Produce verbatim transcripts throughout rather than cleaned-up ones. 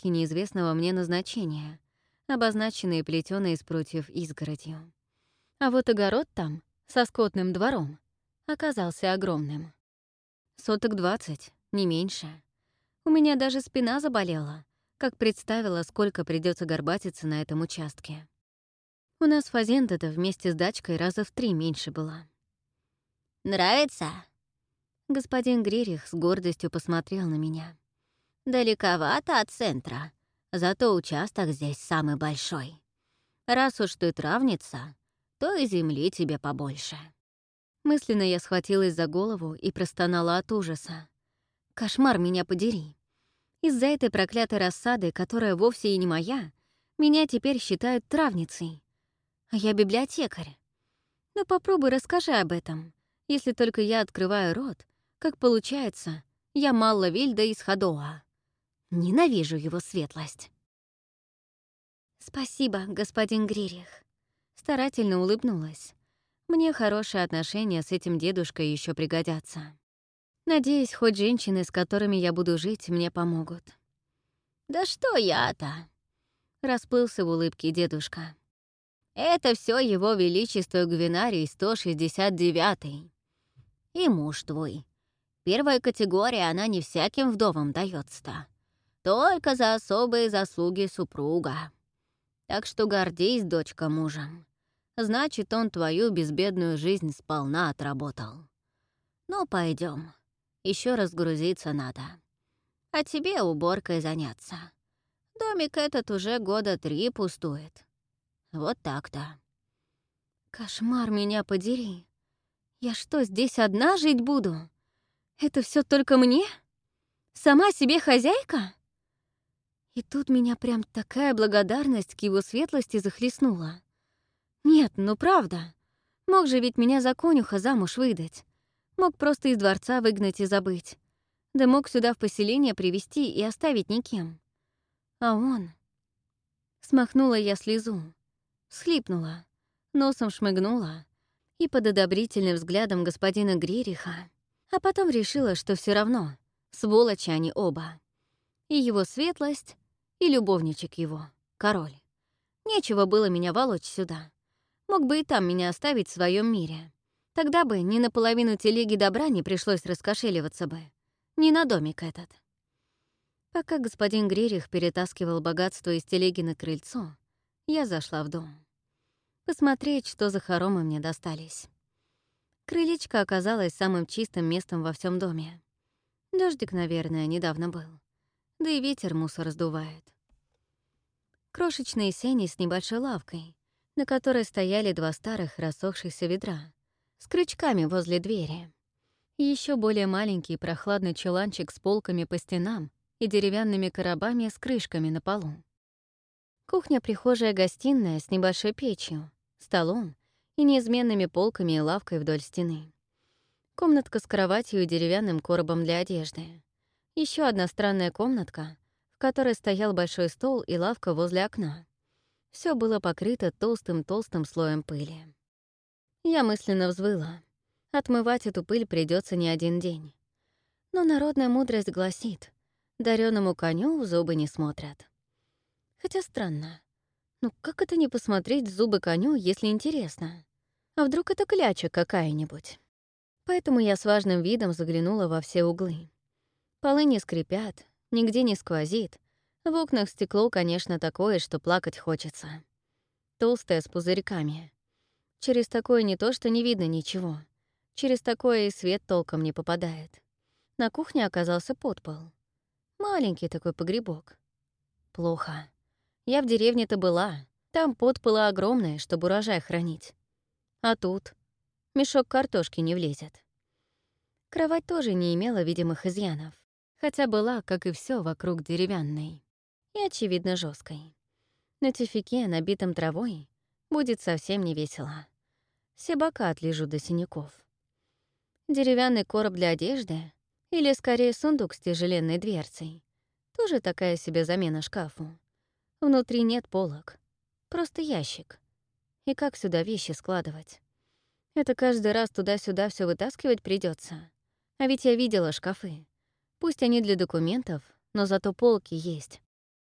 палатки неизвестного мне назначения, обозначенные плетёной из прутьев изгородью. А вот огород там, со скотным двором, оказался огромным. Соток двадцать, не меньше. У меня даже спина заболела, как представила, сколько придется горбатиться на этом участке. У нас фазенда-то вместе с дачкой раза в три меньше была. «Нравится?» Господин Гририх с гордостью посмотрел на меня. «Далековато от центра, зато участок здесь самый большой. Раз уж ты травница, то и земли тебе побольше». Мысленно я схватилась за голову и простонала от ужаса. Кошмар меня подери. Из-за этой проклятой рассады, которая вовсе и не моя, меня теперь считают травницей. А я библиотекарь. Но попробуй расскажи об этом. Если только я открываю рот, как получается, я Малла Вильда из Хадоа. Ненавижу его светлость. «Спасибо, господин Гририх». Старательно улыбнулась. Мне хорошие отношения с этим дедушкой еще пригодятся. Надеюсь, хоть женщины, с которыми я буду жить, мне помогут. «Да что я-то?» — расплылся в улыбке дедушка. «Это все его величество Гвинарий сто шестьдесят девятый. И муж твой. Первая категория, она не всяким вдовам дается-то. Только за особые заслуги супруга. Так что гордись, дочка, мужем. Значит, он твою безбедную жизнь сполна отработал. Ну, пойдем. Еще разгрузиться надо. А тебе уборкой заняться. Домик этот уже года три пустует. Вот так-то». Кошмар меня подери. Я что, здесь одна жить буду? Это все только мне? Сама себе хозяйка? И тут меня прям такая благодарность к его светлости захлестнула. Нет, ну правда. Мог же ведь меня за конюха замуж выдать. Мог просто из дворца выгнать и забыть. Да мог сюда в поселение привести и оставить никем. А он... Смахнула я слезу. Всхлипнула. Носом шмыгнула. И под одобрительным взглядом господина Гририха. А потом решила, что все равно. Сволочи они оба. И его светлость, и любовничек его, король. Нечего было меня волочь сюда. Мог бы и там меня оставить в своем мире. Тогда бы ни наполовину телеги добра не пришлось раскошеливаться бы. Ни на домик этот. Пока господин Гририх перетаскивал богатство из телеги на крыльцо, я зашла в дом. Посмотреть, что за хоромы мне достались. Крылечко оказалось самым чистым местом во всем доме. Дождик, наверное, недавно был. Да и ветер мусор сдувает. Крошечные сени с небольшой лавкой, на которой стояли два старых рассохшихся ведра, с крючками возле двери. Еще более маленький прохладный чуланчик с полками по стенам и деревянными коробами с крышками на полу. Кухня-прихожая-гостиная с небольшой печью, столом и неизменными полками и лавкой вдоль стены. Комнатка с кроватью и деревянным коробом для одежды. Еще одна странная комнатка, в которой стоял большой стол и лавка возле окна. Все было покрыто толстым-толстым слоем пыли. Я мысленно взвыла. Отмывать эту пыль придется не один день. Но народная мудрость гласит, дареному коню в зубы не смотрят. Хотя странно. Ну как это не посмотреть в зубы коню, если интересно? А вдруг это кляча какая-нибудь? Поэтому я с важным видом заглянула во все углы. Полы не скрипят, нигде не сквозит. В окнах стекло, конечно, такое, что плакать хочется. Толстое, с пузырьками. Через такое не то, что не видно ничего. Через такое и свет толком не попадает. На кухне оказался подпол. Маленький такой погребок. Плохо. Я в деревне-то была. Там подполы огромные, чтобы урожай хранить. А тут мешок картошки не влезет. Кровать тоже не имела видимых изъянов, хотя была, как и все вокруг, деревянной и, очевидно, жесткой. На тюфяке, набитом травой, будет совсем не весело. Все бока отлежу до синяков. Деревянный короб для одежды, или, скорее, сундук с тяжеленной дверцей, тоже такая себе замена шкафу. Внутри нет полок, просто ящик. И как сюда вещи складывать? Это каждый раз туда-сюда все вытаскивать придется. А ведь я видела шкафы. Пусть они для документов, но зато полки есть.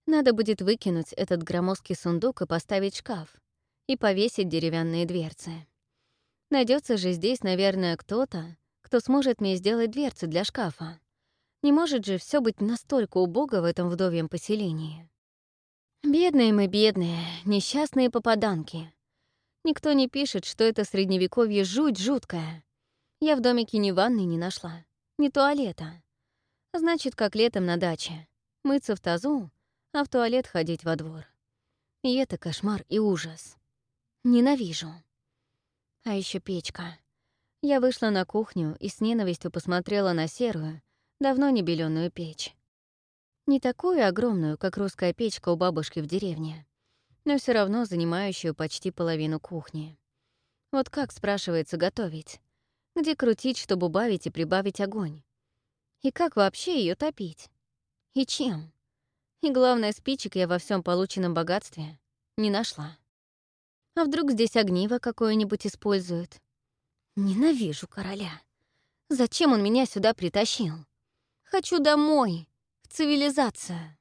Надо будет выкинуть этот громоздкий сундук и поставить шкаф, и повесить деревянные дверцы. Найдется же здесь, наверное, кто-то, кто сможет мне сделать дверцы для шкафа. Не может же все быть настолько убого в этом вдовьем поселении. Бедные мы, бедные, несчастные попаданки. Никто не пишет, что это средневековье жуть жуткая. Я в домике ни ванной не нашла, ни туалета. Значит, как летом на даче. Мыться в тазу, а в туалет ходить во двор. И это кошмар и ужас. Ненавижу. А еще печка. Я вышла на кухню и с ненавистью посмотрела на серую, давно не белёную печь. Не такую огромную, как русская печка у бабушки в деревне, но все равно занимающую почти половину кухни. Вот как, спрашивается, готовить? Где крутить, чтобы убавить и прибавить огонь? И как вообще ее топить? И чем? И главное, спичек я во всем полученном богатстве не нашла. А вдруг здесь огниво какое-нибудь используют? Ненавижу короля. Зачем он меня сюда притащил? Хочу домой, в цивилизацию.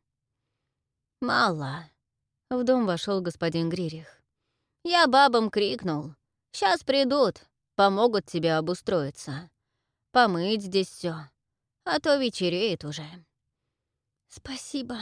«Мало», — в дом вошел господин Гририх. «Я бабам крикнул. Сейчас придут, помогут тебе обустроиться. Помыть здесь все, а то вечереет уже». «Спасибо».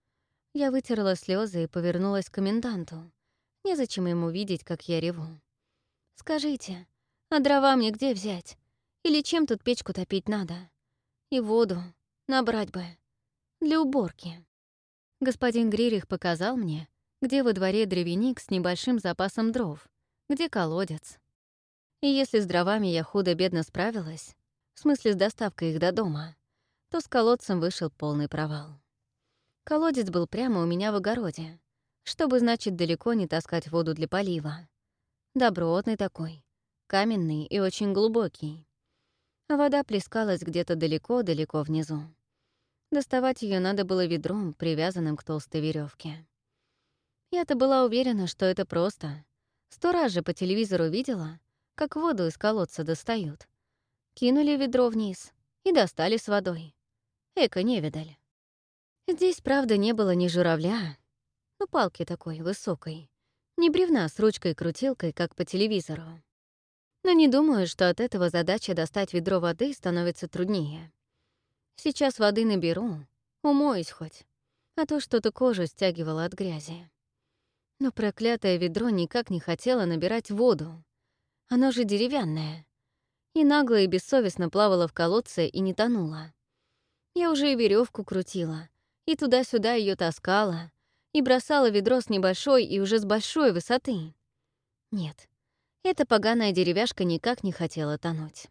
Я вытерла слезы и повернулась к коменданту. Незачем ему видеть, как я реву. «Скажите, а дрова мне где взять? Или чем тут печку топить надо? И воду набрать бы. Для уборки». Господин Гририх показал мне, где во дворе дровяник с небольшим запасом дров, где колодец. И если с дровами я худо-бедно справилась, в смысле с доставкой их до дома, то с колодцем вышел полный провал. Колодец был прямо у меня в огороде, чтобы, значит, далеко не таскать воду для полива. Добротный такой, каменный и очень глубокий. А вода плескалась где-то далеко-далеко внизу. Доставать ее надо было ведром, привязанным к толстой веревке. Я-то была уверена, что это просто. Сто раз же по телевизору видела, как воду из колодца достают. Кинули ведро вниз и достали с водой. Эко-невидаль. Здесь, правда, не было ни журавля, ну, палки такой, высокой, ни бревна с ручкой-крутилкой, как по телевизору. Но не думаю, что от этого задача достать ведро воды становится труднее. Сейчас воды наберу, умоюсь хоть, а то что-то кожу стягивало от грязи. Но проклятое ведро никак не хотело набирать воду. Оно же деревянное. И нагло и бессовестно плавало в колодце и не тонуло. Я уже и веревку крутила, и туда-сюда ее таскала, и бросала ведро с небольшой и уже с большой высоты. Нет, эта поганая деревяшка никак не хотела тонуть.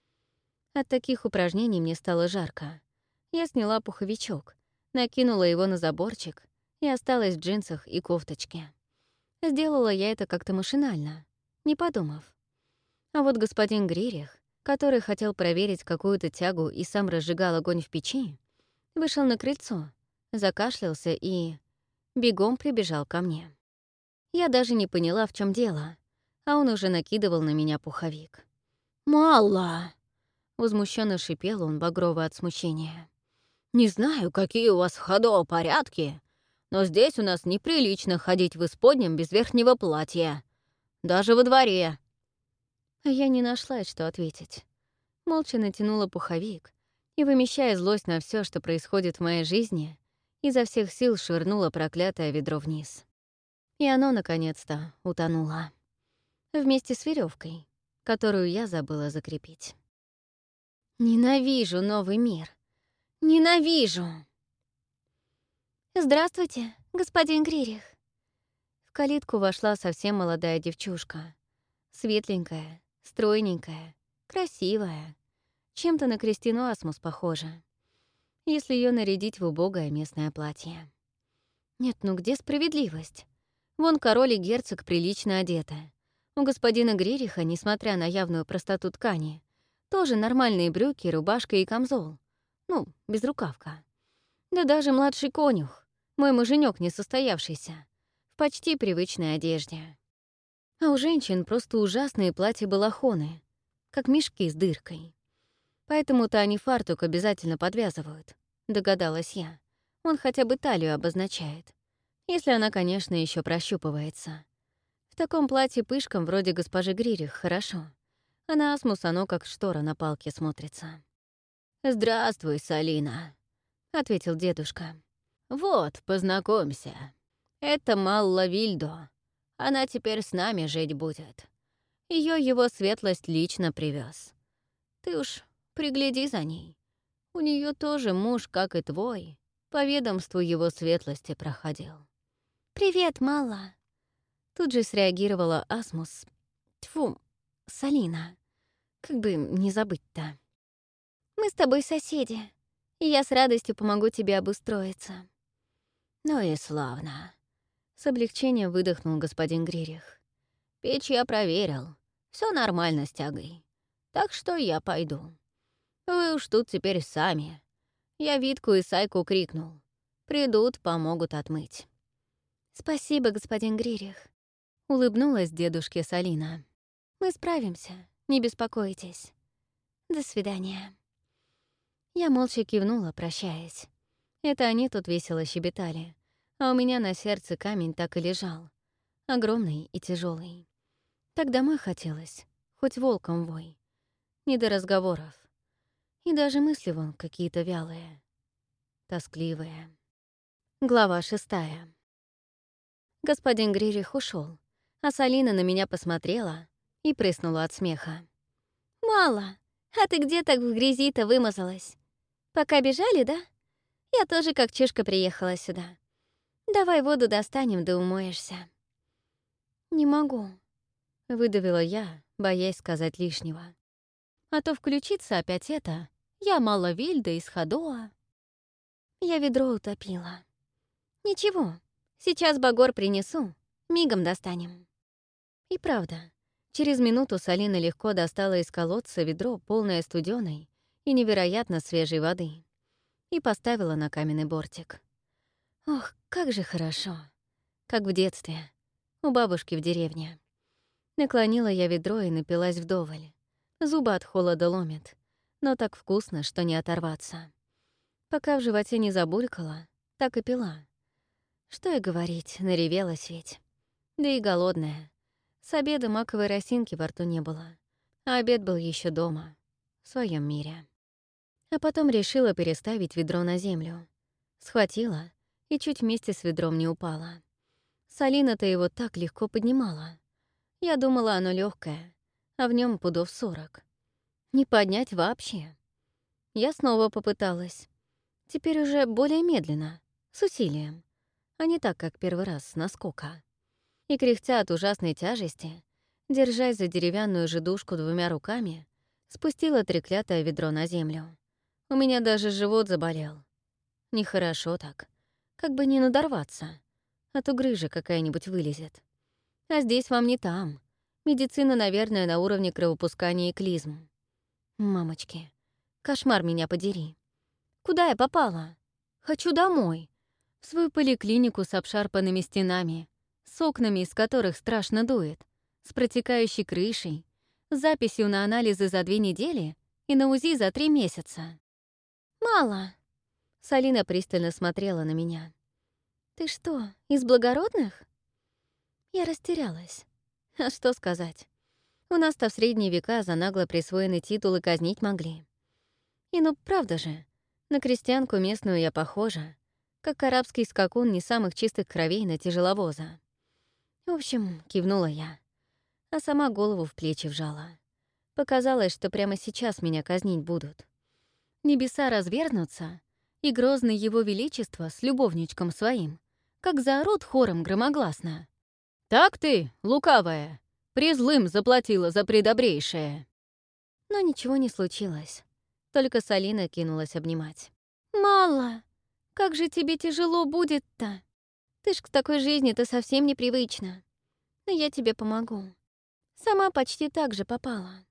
От таких упражнений мне стало жарко. Я сняла пуховичок, накинула его на заборчик и осталась в джинсах и кофточке. Сделала я это как-то машинально, не подумав. А вот господин Гририх, который хотел проверить какую-то тягу и сам разжигал огонь в печи, вышел на крыльцо, закашлялся и бегом прибежал ко мне. Я даже не поняла, в чем дело, а он уже накидывал на меня пуховик. «Мало!» — возмущенно шипел он, багрово от смущения. «Не знаю, какие у вас в ходу порядки, но здесь у нас неприлично ходить в исподнем без верхнего платья. Даже во дворе». А я не нашла, что ответить. Молча натянула пуховик и, вымещая злость на все, что происходит в моей жизни, изо всех сил швырнула проклятое ведро вниз. И оно, наконец-то, утонуло. Вместе с веревкой, которую я забыла закрепить. Ненавижу новый мир. Ненавижу! «Здравствуйте, господин Гририх». В калитку вошла совсем молодая девчушка. Светленькая, стройненькая, красивая. Чем-то на Кристину Асмус похожа, если ее нарядить в убогое местное платье. Нет, ну где справедливость? Вон король и герцог прилично одеты. У господина Гририха, несмотря на явную простоту ткани, тоже нормальные брюки, рубашка и камзол. Ну, безрукавка. Да даже младший конюх, мой муженек несостоявшийся, в почти привычной одежде. А у женщин просто ужасные платья-балахоны, как мешки с дыркой. Поэтому-то они фартук обязательно подвязывают, догадалась я. Он хотя бы талию обозначает. Если она, конечно, еще прощупывается. В таком платье пышком вроде госпожи Гририх хорошо. А на Асмус оно как штора на палке смотрится. «Здравствуй, Салина», — ответил дедушка. «Вот, познакомься. Это Малла Вильдо. Она теперь с нами жить будет. Ее его светлость лично привез. Ты уж пригляди за ней. У нее тоже муж, как и твой, по ведомству его светлости проходил». «Привет, Малла!» Тут же среагировала Асмус. Тьфу, Салина. Как бы не забыть-то. «Мы с тобой соседи, и я с радостью помогу тебе обустроиться». «Ну и славно!» С облегчением выдохнул господин Гририх. «Печь я проверил. Все нормально с тягой. Так что я пойду. Вы уж тут теперь сами. Я Витку и Сайку крикнул. Придут, помогут отмыть». «Спасибо, господин Гририх», — улыбнулась дедушке Салина. «Мы справимся, не беспокойтесь. До свидания». Я молча кивнула, прощаясь. Это они тут весело щебетали, а у меня на сердце камень так и лежал, огромный и тяжелый. Так домой хотелось, хоть волком вой. Не до разговоров. И даже мысли вон какие-то вялые, тоскливые. Глава шестая. Господин Гририх ушел, а Салина на меня посмотрела и прыснула от смеха. «Мало, а ты где так в грязи-то вымазалась? Пока бежали, да? Я тоже как чешка приехала сюда. Давай воду достанем, да умоешься». «Не могу», — выдавила я, боясь сказать лишнего. А то включится опять это «я мало Вильда из Ходоа». Я ведро утопила. «Ничего, сейчас багор принесу, мигом достанем». И правда, через минуту Салина легко достала из колодца ведро, полное студеной и невероятно свежей воды, и поставила на каменный бортик. Ох, как же хорошо. Как в детстве, у бабушки в деревне. Наклонила я ведро и напилась вдоволь. Зубы от холода ломят, но так вкусно, что не оторваться. Пока в животе не забулькала, так и пила. Что и говорить, наревелась ведь. Да и голодная. С обеда маковой росинки во рту не было, а обед был еще дома, в своем мире. А потом решила переставить ведро на землю. Схватила и чуть вместе с ведром не упала. Салина-то его так легко поднимала. Я думала, оно легкое, а в нем пудов сорок. Не поднять вообще. Я снова попыталась. Теперь уже более медленно, с усилием, а не так, как первый раз, с наскока. И кряхтя от ужасной тяжести, держась за деревянную жидушку двумя руками, спустила треклятое ведро на землю. У меня даже живот заболел. Нехорошо так. Как бы не надорваться, а то грыжа какая-нибудь вылезет. А здесь вам не там. Медицина, наверное, на уровне кровопускания и клизм. Мамочки, кошмар меня подери. Куда я попала? Хочу домой. В свою поликлинику с обшарпанными стенами, с окнами, из которых страшно дует, с протекающей крышей, с записью на анализы за две недели и на УЗИ за три месяца. «Мало!» — Салина пристально смотрела на меня. «Ты что, из благородных?» Я растерялась. А что сказать? У нас-то в средние века за нагло присвоенный титул и казнить могли. И ну правда же, на крестьянку местную я похожа, как арабский скакун не самых чистых кровей на тяжеловоза. В общем, кивнула я, а сама голову в плечи вжала. Показалось, что прямо сейчас меня казнить будут. Небеса развернутся, и грозный его величество с любовничком своим, как заорут хором громогласно. «Так ты, лукавая, призлым заплатила за предобрейшее!» Но ничего не случилось, только Салина кинулась обнимать. «Мало! Как же тебе тяжело будет-то! Ты ж к такой жизни-то совсем непривычна. Но я тебе помогу. Сама почти так же попала».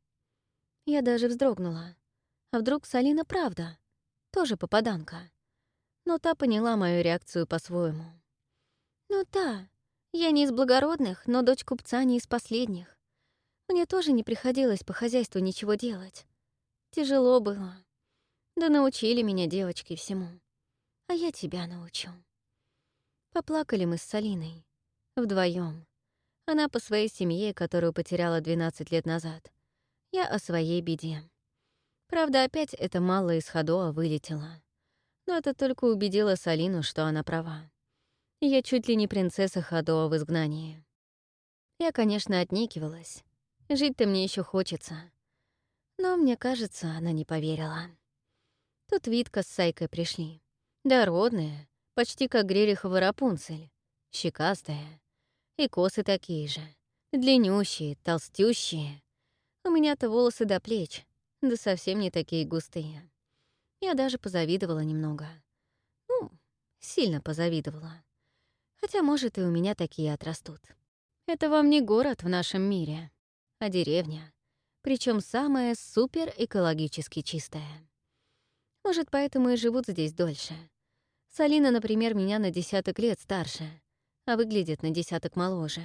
Я даже вздрогнула. А вдруг Салина правда? Тоже попаданка. Но та поняла мою реакцию по-своему. «Ну да, я не из благородных, но дочь купца не из последних. Мне тоже не приходилось по хозяйству ничего делать. Тяжело было. Да научили меня девочки всему. а я тебя научу». Поплакали мы с Салиной. Вдвоем. Она по своей семье, которую потеряла двенадцать лет назад. Я о своей беде. Правда, опять это мало из Ходоа вылетело. Но это только убедило Салину, что она права. Я чуть ли не принцесса Ходоа в изгнании. Я, конечно, отнекивалась. Жить-то мне еще хочется. Но, мне кажется, она не поверила. Тут Витка с Сайкой пришли. Дородная, почти как Грерихова Рапунцель. Щекастая. И косы такие же. Длиннющие, толстющие. У меня-то волосы до плеч, да совсем не такие густые. Я даже позавидовала немного. Ну, сильно позавидовала. Хотя, может, и у меня такие отрастут. Это вам не город в нашем мире, а деревня. Причем самая супер экологически чистая. Может, поэтому и живут здесь дольше. Салина, например, меня на десяток лет старше, а выглядит на десяток моложе.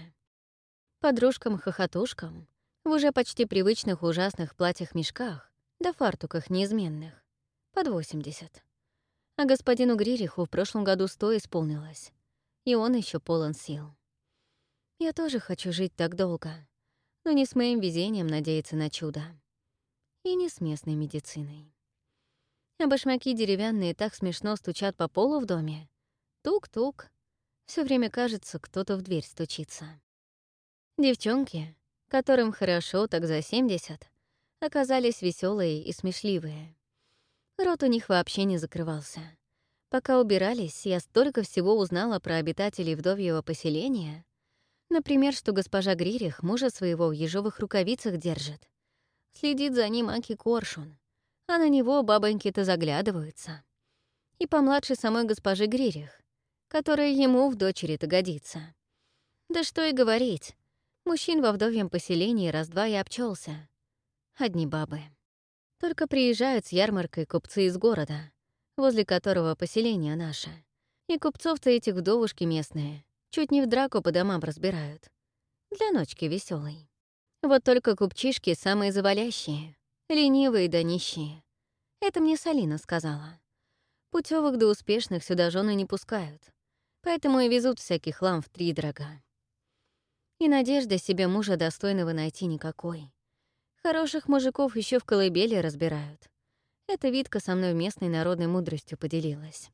Подружкам-хохотушкам в уже почти привычных ужасных платьях-мешках да фартуках неизменных под восемьдесят. А господину Гририху в прошлом году сто исполнилось, и он еще полон сил. Я тоже хочу жить так долго, но не с моим везением надеяться на чудо. И не с местной медициной. А башмаки деревянные так смешно стучат по полу в доме. Тук-тук. Все время кажется, кто-то в дверь стучится. Девчонки, которым хорошо так за семьдесят, оказались веселые и смешливые. Рот у них вообще не закрывался. Пока убирались, я столько всего узнала про обитателей вдовьего поселения. Например, что госпожа Гририх мужа своего в ежовых рукавицах держит. Следит за ним Аки Коршун, а на него бабоньки-то заглядываются. И помладше самой госпожи Гририх, которая ему в дочери-то годится. Да что и говорить, мужчин во вдовьем поселении раз-два и обчелся. Одни бабы. Только приезжают с ярмаркой купцы из города, возле которого поселение наше. И купцов-то этих вдовушки местные чуть не в драку по домам разбирают. Для ночки веселой. Вот только купчишки самые завалящие, ленивые да нищие. Это мне Салина сказала. Путевых да успешных сюда жены не пускают, поэтому и везут всякий хлам втридорога. И надежды себе мужа достойного найти никакой. Хороших мужиков еще в колыбели разбирают. Эта Витка со мной местной народной мудростью поделилась.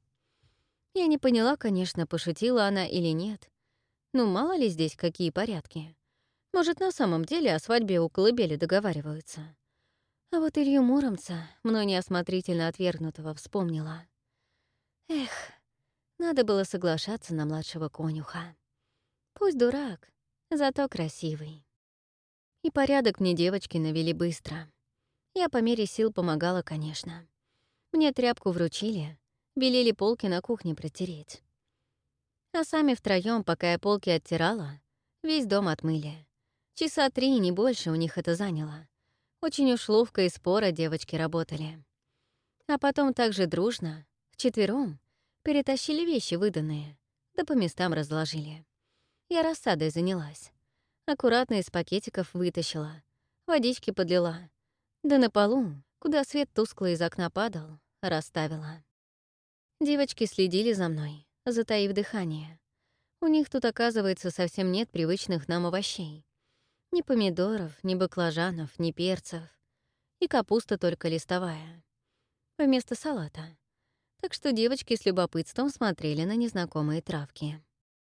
Я не поняла, конечно, пошутила она или нет. Ну, мало ли здесь какие порядки. Может, на самом деле о свадьбе у колыбели договариваются. А вот Илью Муромца, мной неосмотрительно отвергнутого, вспомнила. Эх, надо было соглашаться на младшего конюха. Пусть дурак, зато красивый. И порядок мне девочки навели быстро. Я по мере сил помогала, конечно. Мне тряпку вручили, велели полки на кухне протереть. А сами втроём, пока я полки оттирала, весь дом отмыли. Часа три, не больше у них это заняло. Очень уж ловко и споро девочки работали. А потом также дружно, вчетвером, перетащили вещи выданные, да по местам разложили. Я рассадой занялась. Аккуратно из пакетиков вытащила, водички подлила. Да на полу, куда свет тускло из окна падал, расставила. Девочки следили за мной, затаив дыхание. У них тут, оказывается, совсем нет привычных нам овощей. Ни помидоров, ни баклажанов, ни перцев. И капуста только листовая. Вместо салата. Так что девочки с любопытством смотрели на незнакомые травки.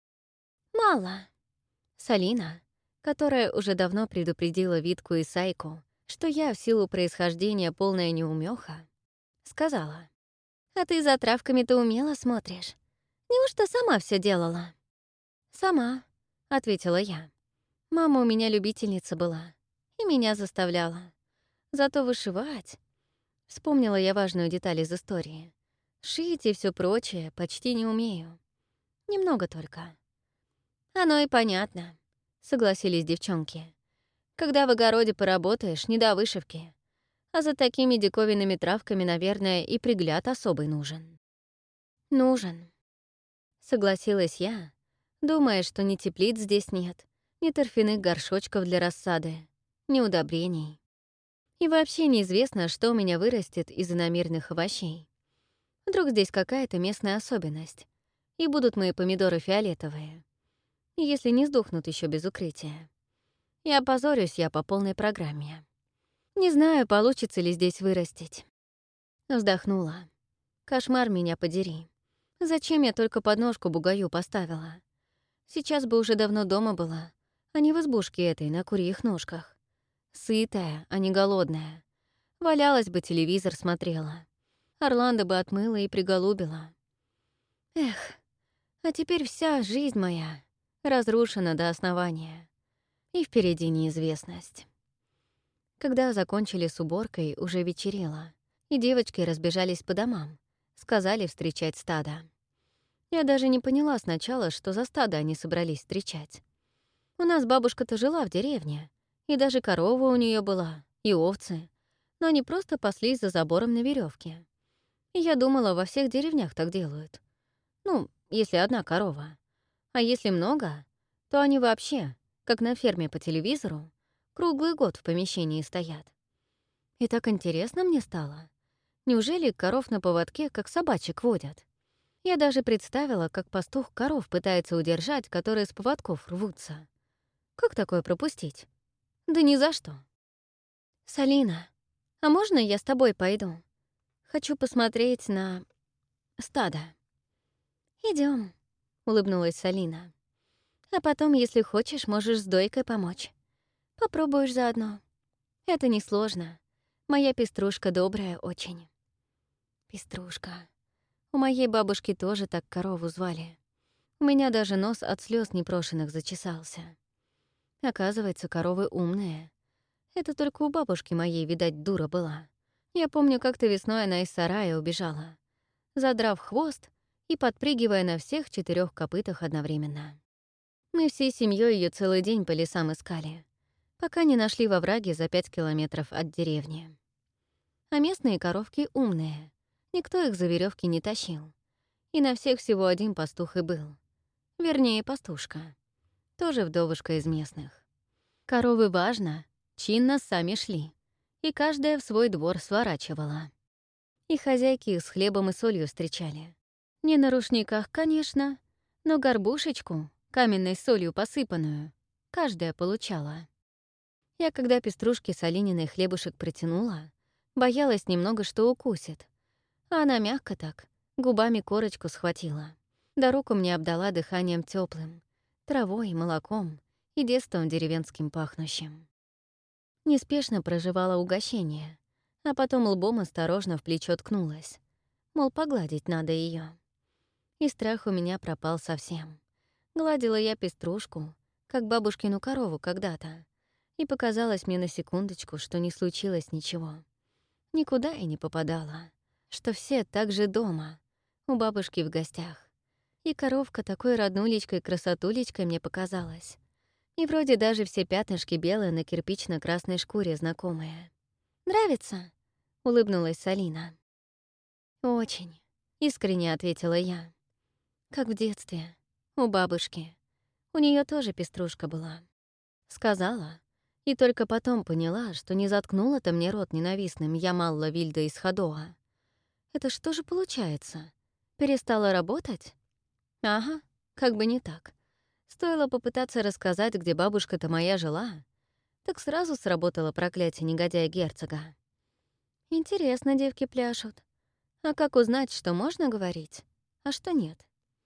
«Мало». Салина, которая уже давно предупредила Витку и Сайку, что я в силу происхождения полная неумеха, сказала: «А ты за травками-то умело смотришь. Неужто сама все делала?» «Сама», — ответила я. «Мама у меня любительница была и меня заставляла. Зато вышивать...» Вспомнила я важную деталь из истории. Шить и все прочее почти не умею. Немного только. «Оно и понятно», — согласились девчонки. «Когда в огороде поработаешь, не до вышивки. А за такими диковинными травками, наверное, и пригляд особый нужен». «Нужен», — согласилась я, думая, что ни теплиц здесь нет, ни торфяных горшочков для рассады, ни удобрений. И вообще неизвестно, что у меня вырастет из иномирных овощей. Вдруг здесь какая-то местная особенность, и будут мои помидоры фиолетовые, если не сдохнут еще без укрытия. И опозорюсь я по полной программе. Не знаю, получится ли здесь вырастить. Вздохнула. Кошмар меня подери. Зачем я только подножку бугаю поставила? Сейчас бы уже давно дома была, а не в избушке этой на курьих ножках. Сытая, а не голодная. Валялась бы, телевизор смотрела. Орландо бы отмыла и приголубила. Эх, а теперь вся жизнь моя разрушена до основания. И впереди неизвестность. Когда закончили с уборкой, уже вечерело, и девочки разбежались по домам, сказали встречать стадо. Я даже не поняла сначала, что за стадо они собрались встречать. У нас бабушка-то жила в деревне, и даже корова у нее была, и овцы, но они просто паслись за забором на веревке. И я думала, во всех деревнях так делают. Ну, если одна корова. А если много, то они вообще, как на ферме по телевизору, круглый год в помещении стоят. И так интересно мне стало. Неужели коров на поводке, как собачек, водят? Я даже представила, как пастух коров пытается удержать, которые с поводков рвутся. Как такое пропустить? Да ни за что. «Салина, а можно я с тобой пойду? Хочу посмотреть на стадо». Идем, улыбнулась Салина. «А потом, если хочешь, можешь с дойкой помочь. Попробуешь заодно. Это несложно. Моя пеструшка добрая очень». Пеструшка. У моей бабушки тоже так корову звали. У меня даже нос от слез непрошенных зачесался. Оказывается, коровы умные. Это только у бабушки моей, видать, дура была. Я помню, как-то весной она из сарая убежала, задрав хвост и подпрыгивая на всех четырех копытах одновременно. Мы всей семьей ее целый день по лесам искали, пока не нашли во враге за пять километров от деревни. А местные коровки умные. Никто их за веревки не тащил. И на всех всего один пастух и был. Вернее, пастушка. Тоже вдовушка из местных. Коровы важно, чинно сами шли. И каждая в свой двор сворачивала. И хозяйки их с хлебом и солью встречали. Не на рушниках, конечно, но горбушечку, каменной солью посыпанную, каждая получала. Я, когда пеструшке Салининой хлебушек протянула, боялась немного, что укусит. А она мягко так, губами корочку схватила. Да руку мне обдала дыханием теплым, травой, молоком и детством деревенским пахнущим. Неспешно проживала угощение, а потом лбом осторожно в плечо ткнулась. Мол, погладить надо ее. И страх у меня пропал совсем. Гладила я пеструшку, как бабушкину корову когда-то, и показалось мне на секундочку, что не случилось ничего. Никуда я не попадала, что все так же дома, у бабушки в гостях. И коровка такой роднулечкой-красотулечкой мне показалась. И вроде даже все пятнышки белые на кирпично-красной шкуре знакомые. «Нравится?» — улыбнулась Салина. «Очень», — искренне ответила я. «Как в детстве, у бабушки. У нее тоже пеструшка была». Сказала, и только потом поняла, что не заткнула-то мне рот ненавистным Ямалла Вильда из Хадоа. Это что же получается? Перестала работать? Ага, как бы не так. Стоило попытаться рассказать, где бабушка-то моя жила, так сразу сработало проклятие негодяя-герцога. Интересно, девки пляшут. А как узнать, что можно говорить, а что нет?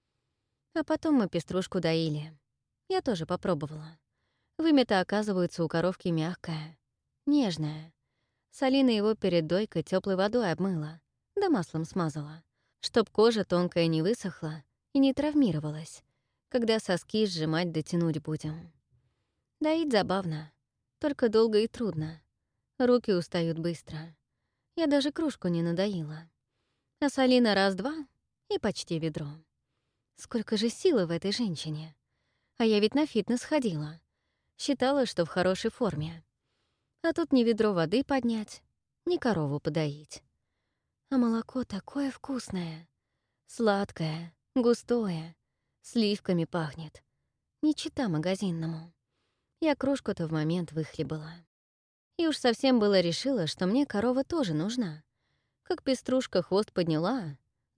А потом мы пеструшку доили. Я тоже попробовала. Вымя-то, оказывается, у коровки мягкое, нежное. Салина его перед дойкой теплой водой обмыла, да маслом смазала, чтоб кожа тонкая не высохла и не травмировалась, когда соски сжимать дотянуть будем. Доить забавно, только долго и трудно. Руки устают быстро. Я даже кружку не надоила. А Салина раз-два и почти ведро. Сколько же силы в этой женщине. А я ведь на фитнес ходила. Считала, что в хорошей форме. А тут ни ведро воды поднять, ни корову подоить. А молоко такое вкусное. Сладкое, густое, сливками пахнет. Не чита магазинному. Я кружку-то в момент выхлебала. И уж совсем было решила, что мне корова тоже нужна. Как пеструшка хвост подняла,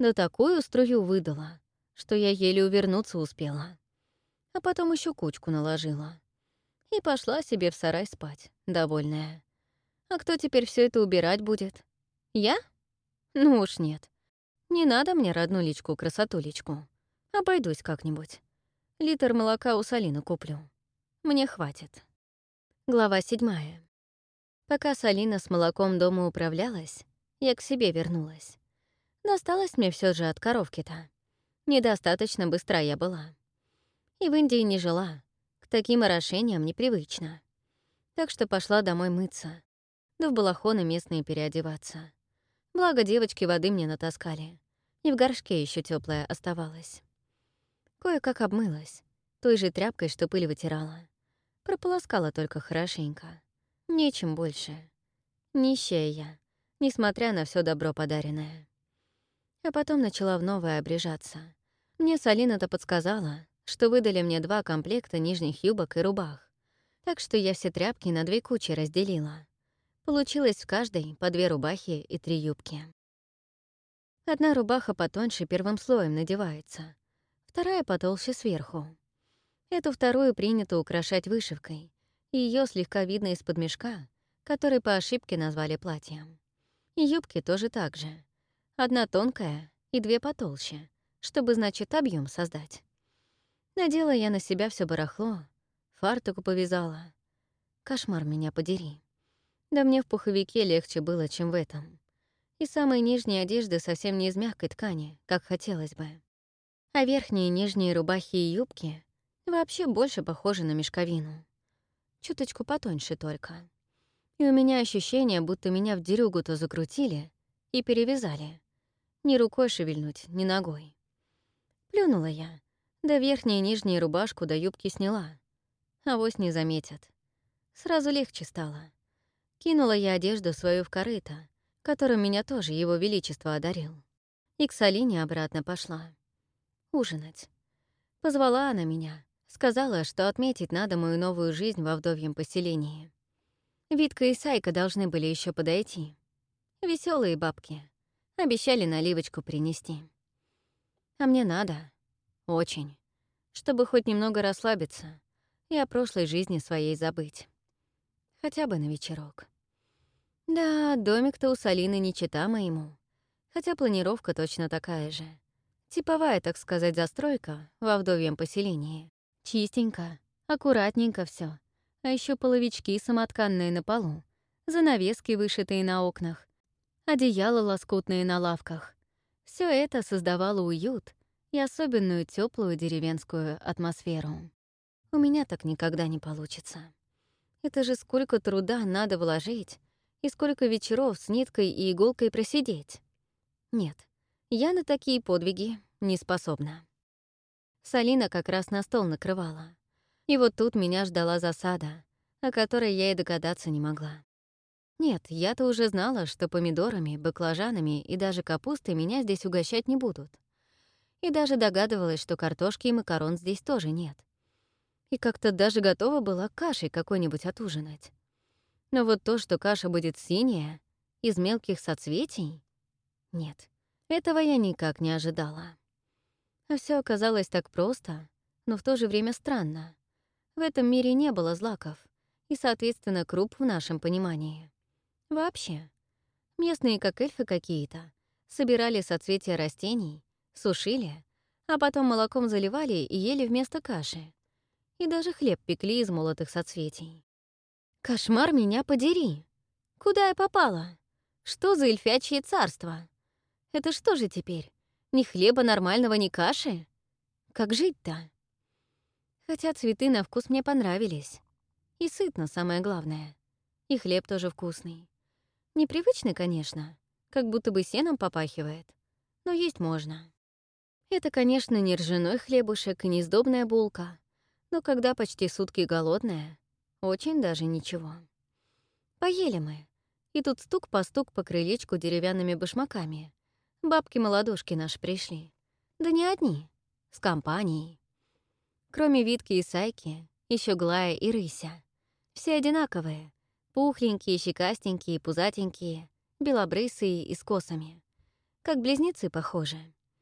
Да такую струю выдала, что я еле увернуться успела. А потом еще кучку наложила. И пошла себе в сарай спать, довольная. А кто теперь все это убирать будет? Я? Ну уж нет. Не надо мне роднулечку-красотулечку. Обойдусь как-нибудь. Литр молока у Салины куплю. Мне хватит. Глава седьмая. Пока Салина с молоком дома управлялась, я к себе вернулась. Досталось мне все же от коровки-то. Недостаточно быстра я была. И в Индии не жила. К таким орошениям непривычно. Так что пошла домой мыться. Да в балахоны местные переодеваться. Благо девочки воды мне натаскали. И в горшке еще теплая оставалась. Кое-как обмылась. Той же тряпкой, что пыль вытирала. Прополоскала только хорошенько. Нечем больше. Нищая я, несмотря на все добро подаренное. А потом начала в новое обрежаться. Мне Салина-то подсказала, что выдали мне два комплекта нижних юбок и рубах. Так что я все тряпки на две кучи разделила. Получилось в каждой по две рубахи и три юбки. Одна рубаха потоньше первым слоем надевается, вторая потолще сверху. Эту вторую принято украшать вышивкой, и ее слегка видно из-под мешка, который по ошибке назвали платьем. И юбки тоже так же. Одна тонкая и две потолще, чтобы, значит, объем создать. Надела я на себя все барахло, фартуку повязала. Кошмар меня подери. Да мне в пуховике легче было, чем в этом. И самые нижние одежды совсем не из мягкой ткани, как хотелось бы. А верхние и нижние рубахи и юбки вообще больше похожи на мешковину. Чуточку потоньше только. И у меня ощущение, будто меня в дерюгу-то закрутили и перевязали. Ни рукой шевельнуть, ни ногой. Плюнула я, да верхние и нижние рубашку до юбки сняла. Авось не заметят. Сразу легче стало. Кинула я одежду свою в корыто, которым меня тоже его величество одарил. И к Салине обратно пошла. Ужинать. Позвала она меня, сказала, что отметить надо мою новую жизнь во вдовьем поселении. Витка и Сайка должны были еще подойти. Веселые бабки. Обещали наливочку принести. А мне надо. Очень. Чтобы хоть немного расслабиться и о прошлой жизни своей забыть. Хотя бы на вечерок. Да, домик-то у Салины не чета моему. Хотя планировка точно такая же. Типовая, так сказать, застройка во вдовьем поселении. Чистенько, аккуратненько все. А еще половички самотканные на полу, занавески, вышитые на окнах, одеяла лоскутные на лавках. Все это создавало уют и особенную теплую деревенскую атмосферу. У меня так никогда не получится. Это же сколько труда надо вложить и сколько вечеров с ниткой и иголкой просидеть. Нет, я на такие подвиги не способна. Салина как раз на стол накрывала. И вот тут меня ждала засада, о которой я и догадаться не могла. Нет, я-то уже знала, что помидорами, баклажанами и даже капустой меня здесь угощать не будут. И даже догадывалась, что картошки и макарон здесь тоже нет. И как-то даже готова была кашей какой-нибудь отужинать. Но вот то, что каша будет синяя, из мелких соцветий — нет, этого я никак не ожидала. А все оказалось так просто, но в то же время странно. В этом мире не было злаков и, соответственно, круп в нашем понимании. Вообще. Местные, как эльфы какие-то, собирали соцветия растений, сушили, а потом молоком заливали и ели вместо каши. И даже хлеб пекли из молотых соцветий. Кошмар меня подери! Куда я попала? Что за эльфячье царство? Это что же теперь? Ни хлеба нормального, ни каши? Как жить-то? Хотя цветы на вкус мне понравились. И сытно, самое главное. И хлеб тоже вкусный. Непривычный, конечно, как будто бы сеном попахивает, но есть можно. Это, конечно, не ржаной хлебушек и не сдобная булка, но когда почти сутки голодная, очень даже ничего. Поели мы, и тут стук по стук по крылечку деревянными башмаками. Бабки-молодушки наши пришли. Да не одни, с компанией. Кроме Витки и Сайки, еще Глая и Рыся. Все одинаковые, пухленькие, щекастенькие, пузатенькие, белобрысые и с косами. как близнецы похожи.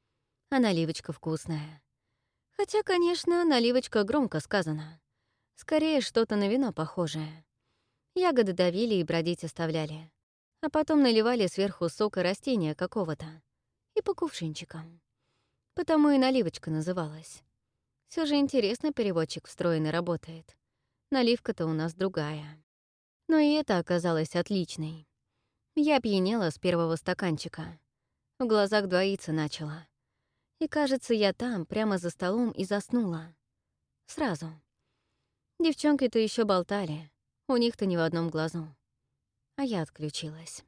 А наливочка вкусная. Хотя, конечно, наливочка громко сказано. Скорее, что-то на вино похожее. Ягоды давили и бродить оставляли. А потом наливали сверху сока растения какого-то. И по кувшинчикам. Потому и наливочка называлась. Все же интересно переводчик встроенный работает. Наливка-то у нас другая. Но и это оказалось отличной. Я пьянела с первого стаканчика. В глазах двоиться начала. И, кажется, я там, прямо за столом, и заснула. Сразу. Девчонки-то еще болтали. У них-то ни в одном глазу. А я отключилась.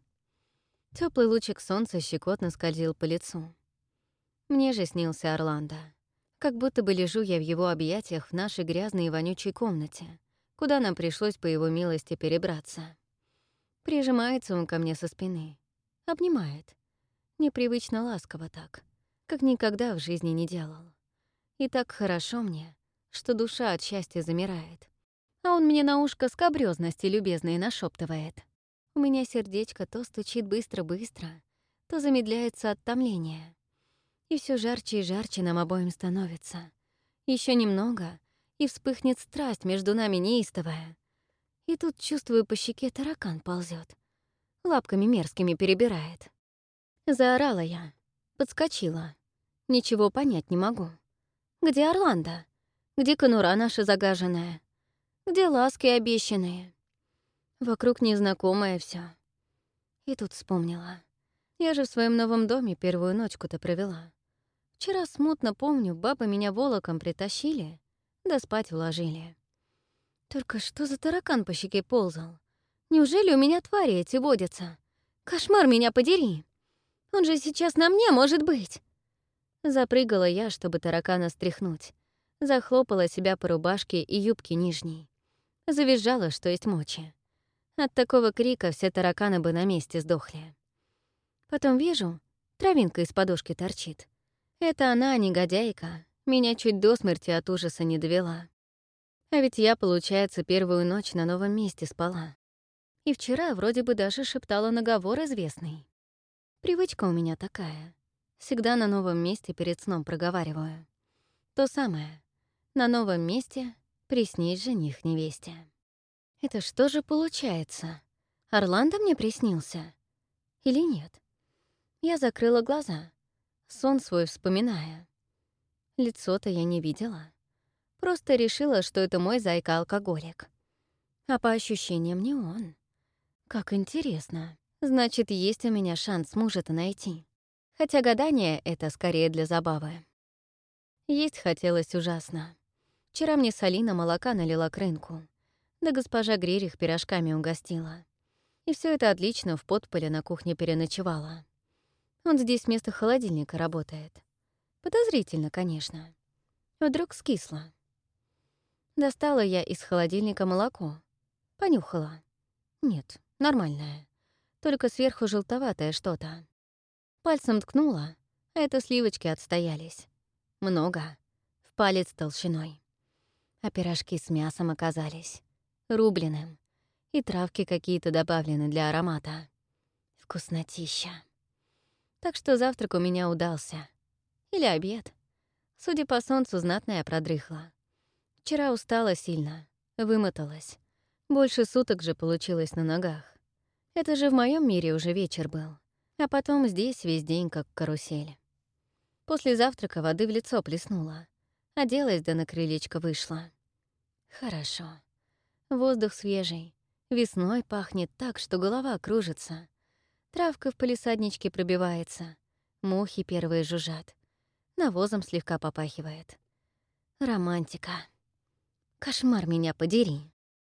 Теплый лучик солнца щекотно скользил по лицу. Мне же снился Орландо. Как будто бы лежу я в его объятиях в нашей грязной и вонючей комнате, куда нам пришлось по его милости перебраться. Прижимается он ко мне со спины. Обнимает. Непривычно ласково так, как никогда в жизни не делал. И так хорошо мне, что душа от счастья замирает. А он мне на ушко скабрёзности любезные нашептывает. У меня сердечко то стучит быстро-быстро, то замедляется от томления. И все жарче и жарче нам обоим становится. Еще немного, и вспыхнет страсть между нами неистовая. И тут, чувствую, по щеке таракан ползет, лапками мерзкими перебирает. Заорала я, подскочила. Ничего понять не могу. Где Орландо? Где конура наша загаженная? Где ласки обещанные? Вокруг незнакомое все. И тут вспомнила. Я же в своем новом доме первую ночку-то провела. Вчера смутно помню, бабы меня волоком притащили, да спать уложили. Только что за таракан по щеке ползал? Неужели у меня твари эти водятся? Кошмар меня подери! Он же сейчас на мне, может быть!» Запрыгала я, чтобы таракана стряхнуть. Захлопала себя по рубашке и юбке нижней. Завизжала, что есть мочи. От такого крика все тараканы бы на месте сдохли. Потом вижу, травинка из подушки торчит. Это она, негодяйка, меня чуть до смерти от ужаса не довела. А ведь я, получается, первую ночь на новом месте спала. И вчера вроде бы даже шептала наговор известный. Привычка у меня такая. Всегда на новом месте перед сном проговариваю. То самое. На новом месте приснись жених невесте. Это что же получается? Орландо мне приснился? Или нет? Я закрыла глаза, сон свой вспоминая. Лицо-то я не видела. Просто решила, что это мой зайка-алкоголик. А по ощущениям не он. Как интересно. Значит, есть у меня шанс мужа-то найти. Хотя гадание — это скорее для забавы. Есть хотелось ужасно. Вчера мне Салина молока налила к рынку, да госпожа Гририх пирожками угостила. И все это отлично в подполе на кухне переночевала. Он здесь вместо холодильника работает. Подозрительно, конечно. Вдруг скисло. Достала я из холодильника молоко. Понюхала. Нет, нормальное. Только сверху желтоватое что-то. Пальцем ткнула, а это сливочки отстоялись. Много. В палец толщиной. А пирожки с мясом оказались. Рубленым. И травки какие-то добавлены для аромата. Вкуснотища. Так что завтрак у меня удался. Или обед. Судя по солнцу, знатно я продрыхла. Вчера устала сильно, вымоталась. Больше суток же получилось на ногах. Это же в моем мире уже вечер был. А потом здесь весь день как карусель. После завтрака воды в лицо плеснула. Оделась, да на крылечко вышла. Хорошо. Воздух свежий. Весной пахнет так, что голова кружится. Травка в палисадничке пробивается. Мухи первые жужжат. Навозом слегка попахивает. Романтика. Кошмар меня подери.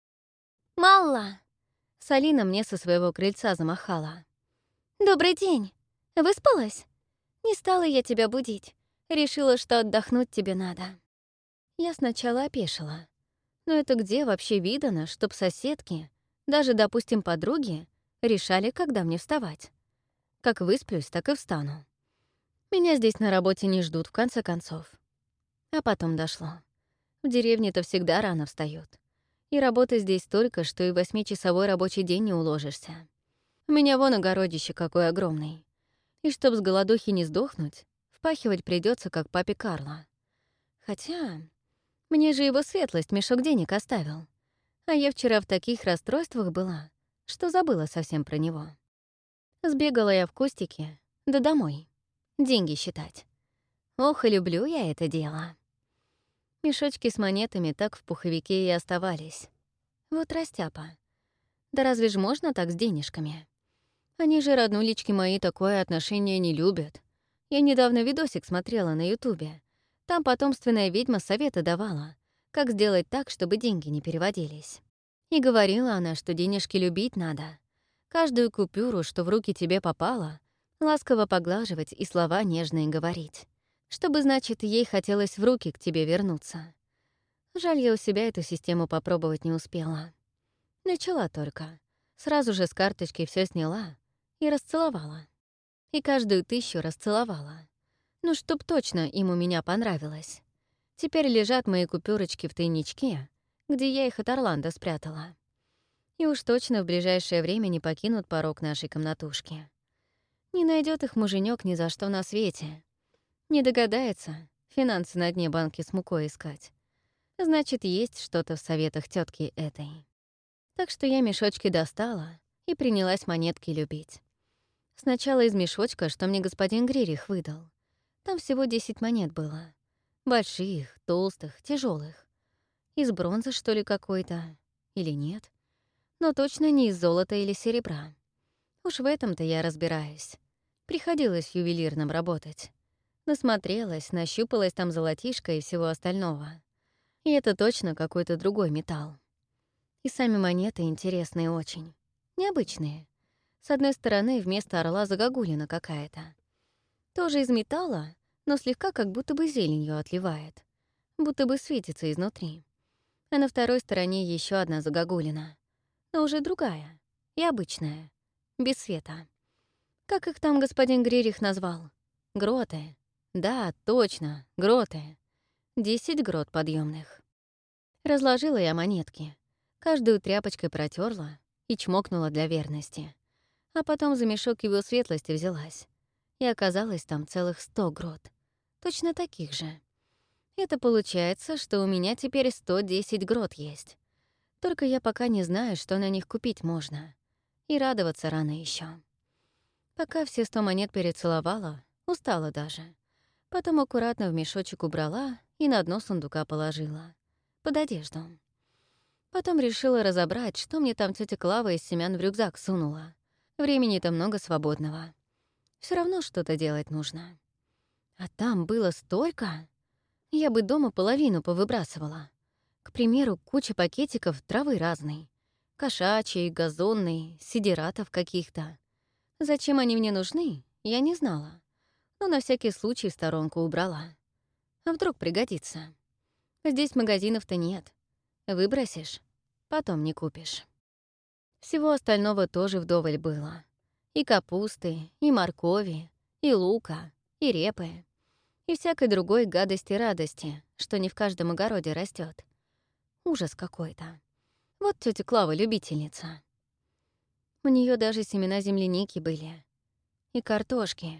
«Малла!» Салина мне со своего крыльца замахала. «Добрый день! Выспалась? Не стала я тебя будить. Решила, что отдохнуть тебе надо». Я сначала опешила. Но это где вообще видано, чтоб соседки, даже, допустим, подруги, решали, когда мне вставать? Как высплюсь, так и встану. Меня здесь на работе не ждут, в конце концов. А потом дошло. В деревне-то всегда рано встают. И работы здесь столько, что и восьмичасовой рабочий день не уложишься. У меня вон огородище какой огромный. И чтоб с голодухи не сдохнуть, впахивать придется, как папе Карло. Хотя мне же его светлость мешок денег оставил. А я вчера в таких расстройствах была, что забыла совсем про него. Сбегала я в кустики, да домой. Деньги считать. Ох, и люблю я это дело. Мешочки с монетами так в пуховике и оставались. Вот растяпа. Да разве ж можно так с денежками? Они же, роднулечки мои, такое отношение не любят. Я недавно видосик смотрела на Ютубе. Там потомственная ведьма советы давала, как сделать так, чтобы деньги не переводились. И говорила она, что денежки любить надо. Каждую купюру, что в руки тебе попала, ласково поглаживать и слова нежные говорить. Чтобы, значит, ей хотелось в руки к тебе вернуться. Жаль, я у себя эту систему попробовать не успела. Начала только. Сразу же с карточки все сняла и расцеловала. И каждую тысячу расцеловала. Ну, чтоб точно им у меня понравилось. Теперь лежат мои купюрочки в тайничке, где я их от Орландо спрятала. И уж точно в ближайшее время не покинут порог нашей комнатушки. Не найдет их муженек ни за что на свете. Не догадается финансы на дне банки с мукой искать. Значит, есть что-то в советах тетки этой. Так что я мешочки достала и принялась монетки любить. Сначала из мешочка, что мне господин Гририх выдал. Там всего десять монет было. Больших, толстых, тяжелых. Из бронзы, что ли, какой-то? Или нет? Но точно не из золота или серебра. Уж в этом-то я разбираюсь. Приходилось ювелирным работать. Насмотрелась, нащупалась там золотишко и всего остального. И это точно какой-то другой металл. И сами монеты интересные очень. Необычные. С одной стороны, вместо орла загогулина какая-то. Тоже из металла, но слегка как будто бы зеленью отливает. Будто бы светится изнутри. А на второй стороне еще одна загогулина. Но уже другая и обычная, без света. Как их там господин Гририх назвал? Гроты. Да, точно, гроты. Десять грот подъемных. Разложила я монетки. Каждую тряпочкой протерла и чмокнула для верности. А потом за мешок его светлости взялась. И оказалось там целых сто грот. Точно таких же. Это получается, что у меня теперь сто десять грот есть. Только я пока не знаю, что на них купить можно. И радоваться рано еще. Пока все сто монет перецеловала, устала даже. Потом аккуратно в мешочек убрала и на дно сундука положила. Под одежду. Потом решила разобрать, что мне там тетя Клава из семян в рюкзак сунула. Времени-то много свободного. Все равно что-то делать нужно. А там было столько. Я бы дома половину повыбрасывала. К примеру, куча пакетиков травы разной. Кошачьей, газонной, сидератов каких-то. Зачем они мне нужны, я не знала. Но на всякий случай в сторонку убрала. А вдруг пригодится? Здесь магазинов-то нет. Выбросишь, потом не купишь. Всего остального тоже вдоволь было. И капусты, и моркови, и лука, и репы, и всякой другой гадости-радости, что не в каждом огороде растет. Ужас какой-то. Вот тетя Клава любительница. У нее даже семена земляники были. И картошки.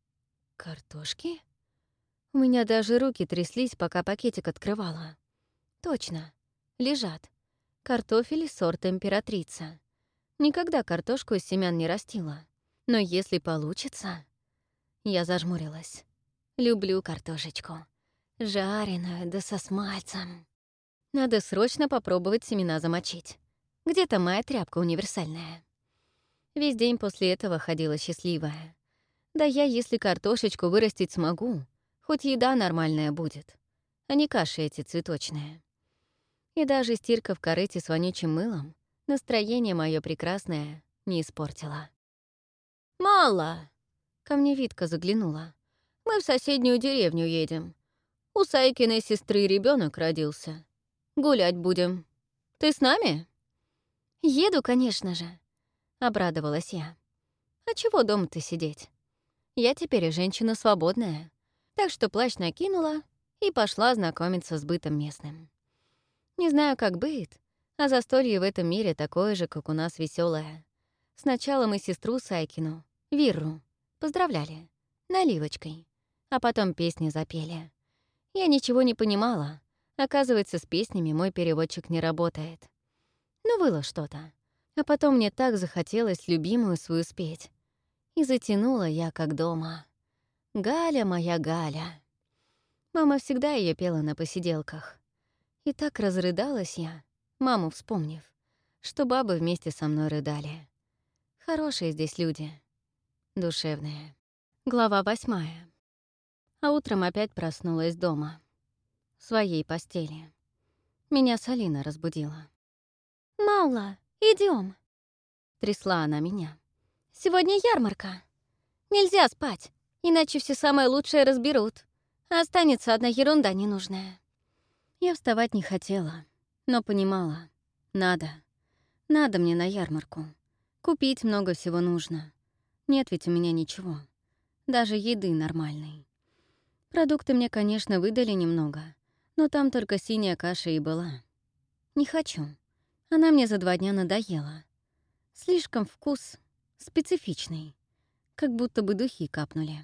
Картошки? У меня даже руки тряслись, пока пакетик открывала. Точно. Лежат. Картофель сорта императрица. Никогда картошку из семян не растила. Но если получится... Я зажмурилась. Люблю картошечку. Жареную, да со смальцем. Надо срочно попробовать семена замочить. Где-то моя тряпка универсальная. Весь день после этого ходила счастливая. Да я, если картошечку вырастить смогу, хоть еда нормальная будет, а не каши эти цветочные. И даже стирка в корыте с вонючим мылом настроение мое прекрасное не испортила. «Мало!» — ко мне Витка заглянула. «Мы в соседнюю деревню едем. У Сайкиной сестры ребенок родился. Гулять будем. Ты с нами?» «Еду, конечно же», — обрадовалась я. «А чего дома-то сидеть? Я теперь и женщина свободная, так что плащ накинула и пошла знакомиться с бытом местным. Не знаю, как быт, а застолье в этом мире такое же, как у нас веселое. Сначала мы сестру Сайкину, Вирру, Поздравляли. Наливочкой. А потом песни запели. Я ничего не понимала. Оказывается, с песнями мой переводчик не работает. Ну, было что-то. А потом мне так захотелось любимую свою спеть. И затянула я как дома. «Галя моя Галя». Мама всегда ее пела на посиделках. И так разрыдалась я, маму вспомнив, что бабы вместе со мной рыдали. Хорошие здесь люди. Душевные. Глава восьмая. А утром опять проснулась дома. В своей постели. Меня Салина разбудила. «Маула, идем. Трясла она меня. Сегодня ярмарка. Нельзя спать, иначе все самое лучшее разберут. А останется одна ерунда ненужная». Я вставать не хотела, но понимала. Надо. Надо мне на ярмарку. Купить много всего нужно. Нет ведь у меня ничего. Даже еды нормальной. Продукты мне, конечно, выдали немного, но там только синяя каша и была. Не хочу. Она мне за два дня надоела. Слишком вкус специфичный, как будто бы духи капнули.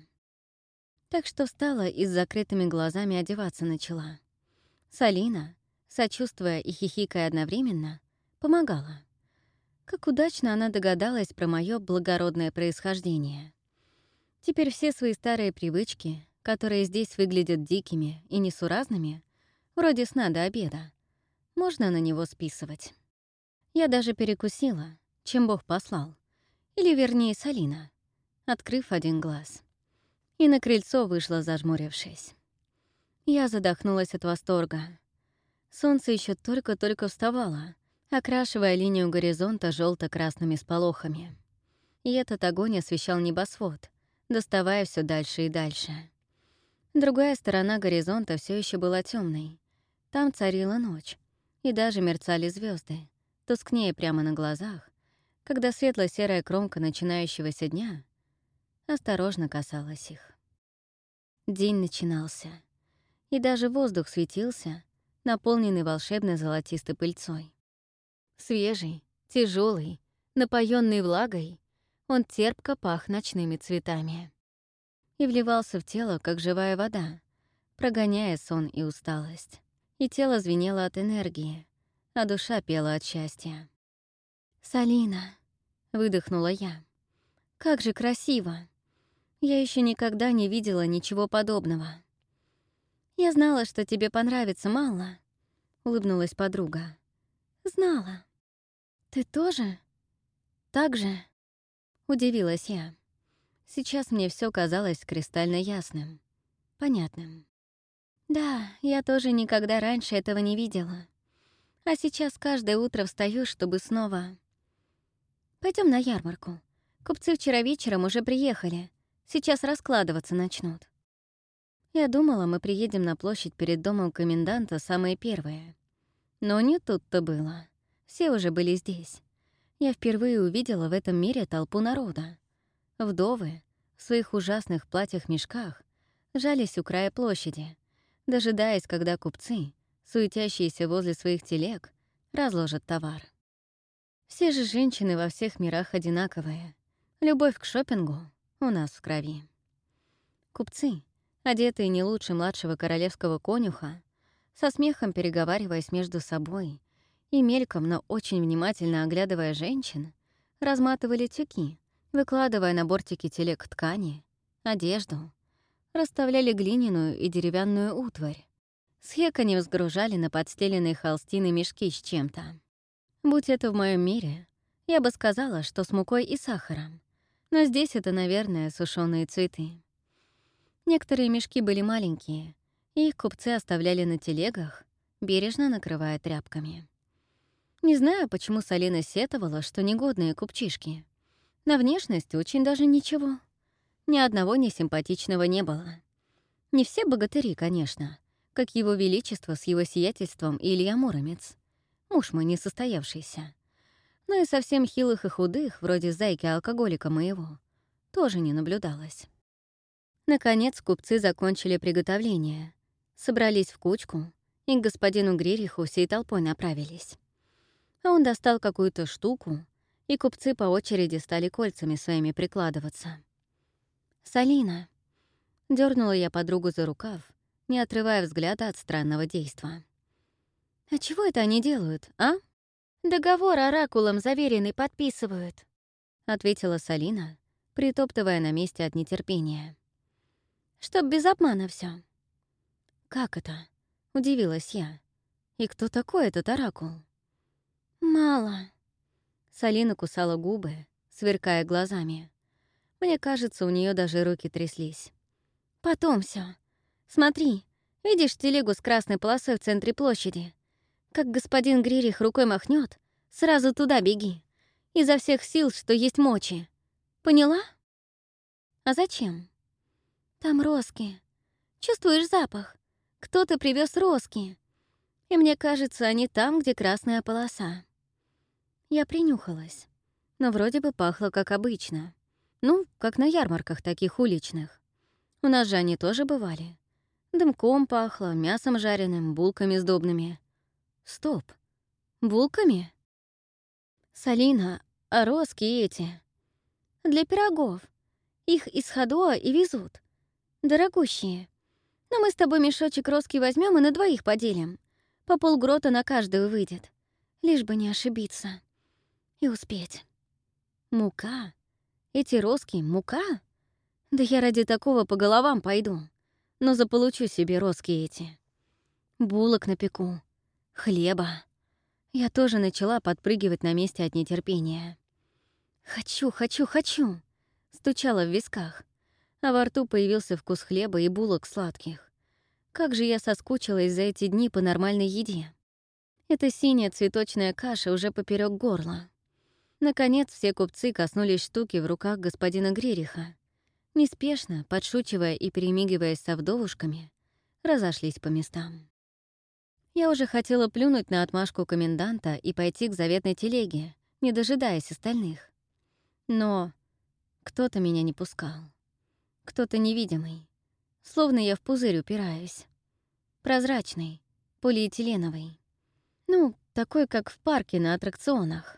Так что встала и с закрытыми глазами одеваться начала. Салина, сочувствуя и хихикая одновременно, помогала. Как удачно она догадалась про моё благородное происхождение. Теперь все свои старые привычки, которые здесь выглядят дикими и несуразными, вроде сна до обеда, можно на него списывать. Я даже перекусила, чем Бог послал, или, вернее, Салина, открыв один глаз. И на крыльцо вышла, зажмурившись. Я задохнулась от восторга. Солнце еще только-только вставало, окрашивая линию горизонта желто-красными сполохами. И этот огонь освещал небосвод, доставая все дальше и дальше. Другая сторона горизонта все еще была темной. Там царила ночь, и даже мерцали звезды, тускнее прямо на глазах, когда светло-серая кромка начинающегося дня осторожно касалась их. День начинался, и даже воздух светился, наполненный волшебной золотистой пыльцой. Свежий, тяжелый, напоенный влагой, он терпко пах ночными цветами и вливался в тело, как живая вода, прогоняя сон и усталость. И тело звенело от энергии, а душа пела от счастья. «Салина», — выдохнула я, — «как же красиво! Я еще никогда не видела ничего подобного». «Я знала, что тебе понравится, мало», — улыбнулась подруга. «Знала». «Ты тоже? Так же?» — удивилась я. Сейчас мне все казалось кристально ясным, понятным. «Да, я тоже никогда раньше этого не видела. А сейчас каждое утро встаю, чтобы снова...» Пойдем на ярмарку. Купцы вчера вечером уже приехали. Сейчас раскладываться начнут». Я думала, мы приедем на площадь перед домом коменданта самые первые. Но не тут-то было. Все уже были здесь. Я впервые увидела в этом мире толпу народа. Вдовы в своих ужасных платьях-мешках жались у края площади, дожидаясь, когда купцы, суетящиеся возле своих телег, разложат товар. Все же женщины во всех мирах одинаковые. Любовь к шопингу у нас в крови. Купцы, одетые не лучше младшего королевского конюха, со смехом переговариваясь между собой и мельком, но очень внимательно оглядывая женщин, разматывали тюки, выкладывая на бортики телег ткани, одежду, расставляли глиняную и деревянную утварь, с хеканьем сгружали на подстеленные холстины мешки с чем-то. Будь это в моем мире, я бы сказала, что с мукой и сахаром, но здесь это, наверное, сушеные цветы. Некоторые мешки были маленькие, и их купцы оставляли на телегах, бережно накрывая тряпками. Не знаю, почему Салина сетовала, что негодные купчишки. На внешность очень даже ничего. Ни одного несимпатичного не было. Не все богатыри, конечно, как его величество с его сиятельством и Илья Муромец, муж мой несостоявшийся. Но и совсем хилых и худых, вроде зайки-алкоголика моего, тоже не наблюдалось. Наконец купцы закончили приготовление, собрались в кучку и к господину Гририху всей толпой направились. А он достал какую-то штуку, и купцы по очереди стали кольцами своими прикладываться. «Салина!» — дернула я подругу за рукав, не отрывая взгляда от странного действа. «А чего это они делают, а?» «Договор оракулом заверенный подписывают», — ответила Салина, притоптывая на месте от нетерпения. «Чтоб без обмана все. «Как это?» — удивилась я. «И кто такой этот оракул?» «Мало». Салина кусала губы, сверкая глазами. Мне кажется, у нее даже руки тряслись. «Потом все. Смотри, видишь телегу с красной полосой в центре площади? Как господин Гририх рукой махнет, сразу туда беги. Изо всех сил, что есть мочи. Поняла?» «А зачем?» «Там роски. Чувствуешь запах? Кто-то привез роски. И мне кажется, они там, где красная полоса». Я принюхалась, но вроде бы пахло как обычно. Ну, как на ярмарках таких уличных. У нас же они тоже бывали. Дымком пахло, мясом жареным, булками сдобными. Стоп. Булками? «Салина, а роски эти?» «Для пирогов. Их из Ходоа и везут. Дорогущие. Но мы с тобой мешочек роски возьмем и на двоих поделим. По полгрота на каждую выйдет. Лишь бы не ошибиться. И успеть. Мука? Эти роски — мука? Да я ради такого по головам пойду. Но заполучу себе роски эти. Булок напеку. Хлеба. Я тоже начала подпрыгивать на месте от нетерпения. «Хочу, хочу, хочу!» Стучала в висках, а во рту появился вкус хлеба и булок сладких. Как же я соскучилась за эти дни по нормальной еде. Эта синяя цветочная каша уже поперек горла. Наконец все купцы коснулись штуки в руках господина Гририха. Неспешно, подшучивая и перемигиваясь со вдовушками, разошлись по местам. Я уже хотела плюнуть на отмашку коменданта и пойти к заветной телеге, не дожидаясь остальных. Но кто-то меня не пускал. Кто-то невидимый. Словно я в пузырь упираюсь. Прозрачный, полиэтиленовый. Ну, такой, как в парке на аттракционах.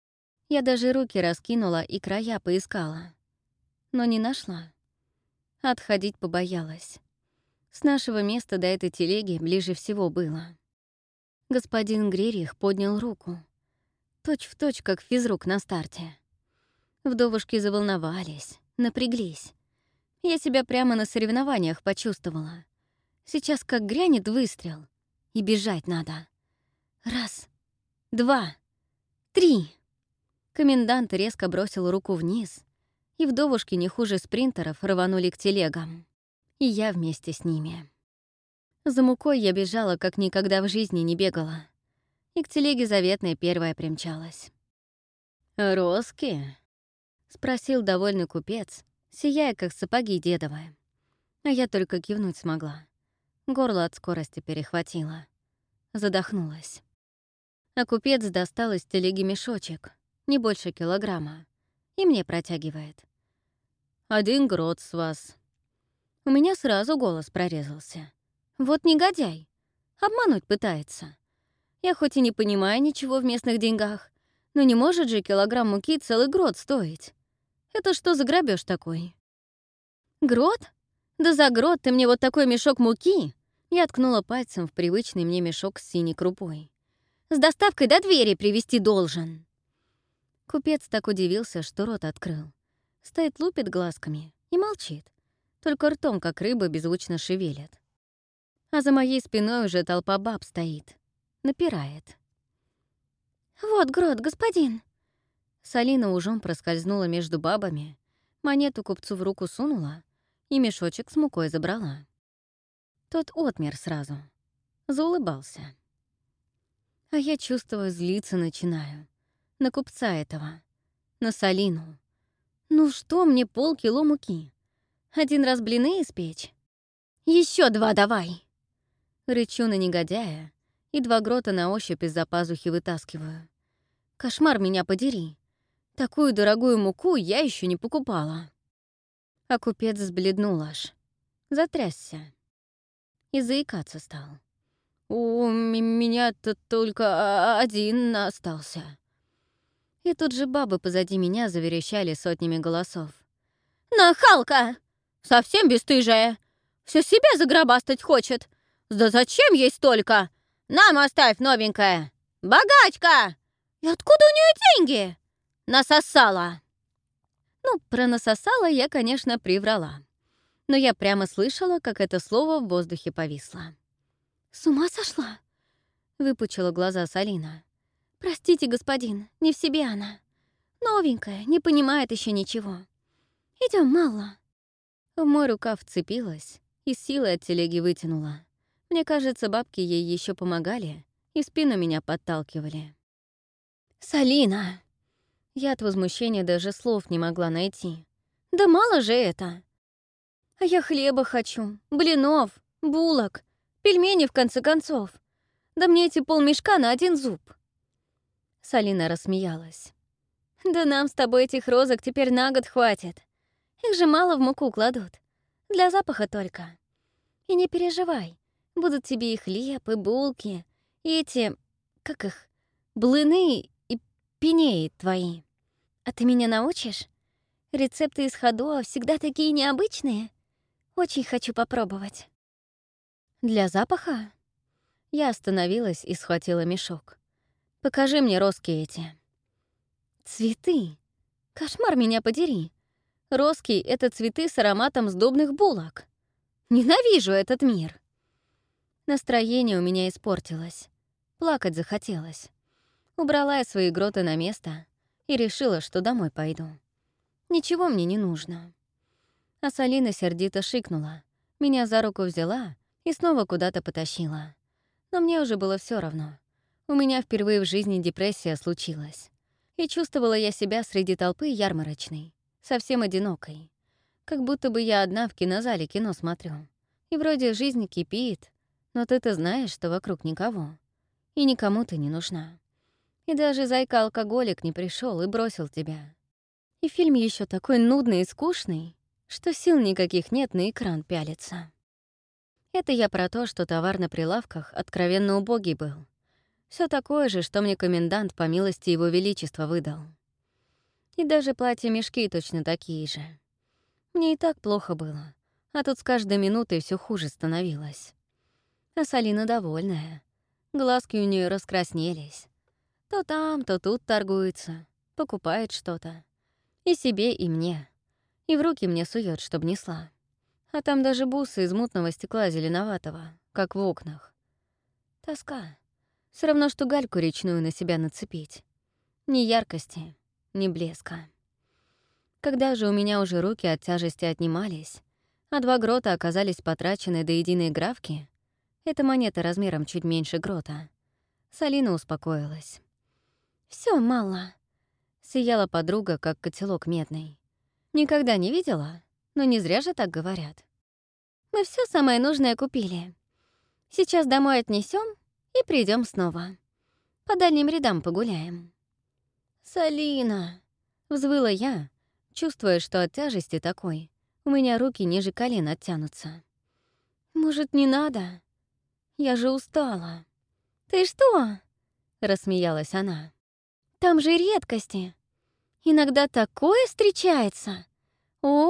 Я даже руки раскинула и края поискала. Но не нашла. Отходить побоялась. С нашего места до этой телеги ближе всего было. Господин Гририх поднял руку. Точь в точь, как физрук на старте. Вдовушки заволновались, напряглись. Я себя прямо на соревнованиях почувствовала. Сейчас как грянет выстрел, и бежать надо. Раз, два, три. Комендант резко бросил руку вниз, и вдовушки не хуже спринтеров рванули к телегам. И я вместе с ними. За мукой я бежала, как никогда в жизни не бегала. И к телеге заветной первая примчалась. «Роски?» — спросил довольный купец, сияя, как сапоги дедовы. А я только кивнуть смогла. Горло от скорости перехватило. Задохнулась. А купец достал из телеги мешочек, не больше килограмма, и мне протягивает. «Один грот с вас». У меня сразу голос прорезался. Вот негодяй. Обмануть пытается. Я хоть и не понимаю ничего в местных деньгах, но не может же килограмм муки целый грот стоить. Это что за грабеж такой? Грот? Да за грот ты мне вот такой мешок муки? Я ткнула пальцем в привычный мне мешок с синей крупой. С доставкой до двери привезти должен. Купец так удивился, что рот открыл. Стоит, лупит глазками и молчит. Только ртом, как рыба, беззвучно шевелит. А за моей спиной уже толпа баб стоит. Напирает. «Вот грот, господин!» Салина ужом проскользнула между бабами, монету купцу в руку сунула и мешочек с мукой забрала. Тот отмер сразу. Заулыбался. А я, чувствую, злиться начинаю. На купца этого. На Салину. Ну что мне полкило муки? Один раз блины испечь? Еще два давай! Рычу на негодяя и два грота на ощупь из-за пазухи вытаскиваю. Кошмар меня подери. Такую дорогую муку я еще не покупала. А купец сбледнул аж. Затрясся. И заикаться стал. «У меня-то только один остался». И тут же бабы позади меня заверещали сотнями голосов. «Нахалка! Совсем бесстыжая. Все себе загробастать хочет. Да зачем ей столько? Нам оставь, новенькая. Богачка! И откуда у нее деньги? Насосала. Ну, про насосала я, конечно, приврала. Но я прямо слышала, как это слово в воздухе повисло. «С ума сошла?» — выпучила глаза Салина. «Простите, господин, не в себе она. Новенькая, не понимает еще ничего. Идем, Малла». В мой рукав вцепилась и с силой от телеги вытянула. Мне кажется, бабки ей еще помогали и в спину меня подталкивали. «Салина!» Я от возмущения даже слов не могла найти. «Да мало же это! А я хлеба хочу, блинов, булок, пельменей в конце концов. Да мне эти полмешка на один зуб». Салина рассмеялась. «Да нам с тобой этих розок теперь на год хватит. Их же мало в муку кладут. Для запаха только. И не переживай, будут тебе и хлеб, и булки, и эти, как их, блины и пенеи твои. А ты меня научишь? Рецепты из Ходоа всегда такие необычные. Очень хочу попробовать». «Для запаха?» Я остановилась и схватила мешок. «Покажи мне роски эти». «Цветы? Кошмар меня подери. Роски — это цветы с ароматом сдобных булок. Ненавижу этот мир». Настроение у меня испортилось. Плакать захотелось. Убрала я свои гроты на место и решила, что домой пойду. Ничего мне не нужно. А Салина сердито шикнула, меня за руку взяла и снова куда-то потащила. Но мне уже было все равно. У меня впервые в жизни депрессия случилась. И чувствовала я себя среди толпы ярмарочной, совсем одинокой. Как будто бы я одна в кинозале кино смотрю. И вроде жизнь кипит, но ты-то знаешь, что вокруг никого. И никому ты не нужна. И даже зайка-алкоголик не пришел и бросил тебя. И фильм еще такой нудный и скучный, что сил никаких нет на экран пялиться. Это я про то, что товар на прилавках откровенно убогий был. Все такое же, что мне комендант по милости его величества выдал. И даже платья-мешки точно такие же. Мне и так плохо было, а тут с каждой минутой все хуже становилось. А Салина довольная. Глазки у нее раскраснелись. То там, то тут торгуется, покупает что-то. И себе, и мне. И в руки мне сует, чтоб несла. А там даже бусы из мутного стекла зеленоватого, как в окнах. Тоска. Все равно, что гальку речную на себя нацепить. Ни яркости, ни блеска. Когда же у меня уже руки от тяжести отнимались, а два грота оказались потрачены до единой графки, эта монета размером чуть меньше грота, Салина успокоилась. Все мало», — сияла подруга, как котелок медный. «Никогда не видела, но не зря же так говорят. Мы все самое нужное купили. Сейчас домой отнесем и придем снова. По дальним рядам погуляем». «Салина!» — взвыла я, чувствуя, что от тяжести такой у меня руки ниже колен оттянутся. «Может, не надо? Я же устала». «Ты что?» — рассмеялась она. «Там же редкости. Иногда такое встречается. О,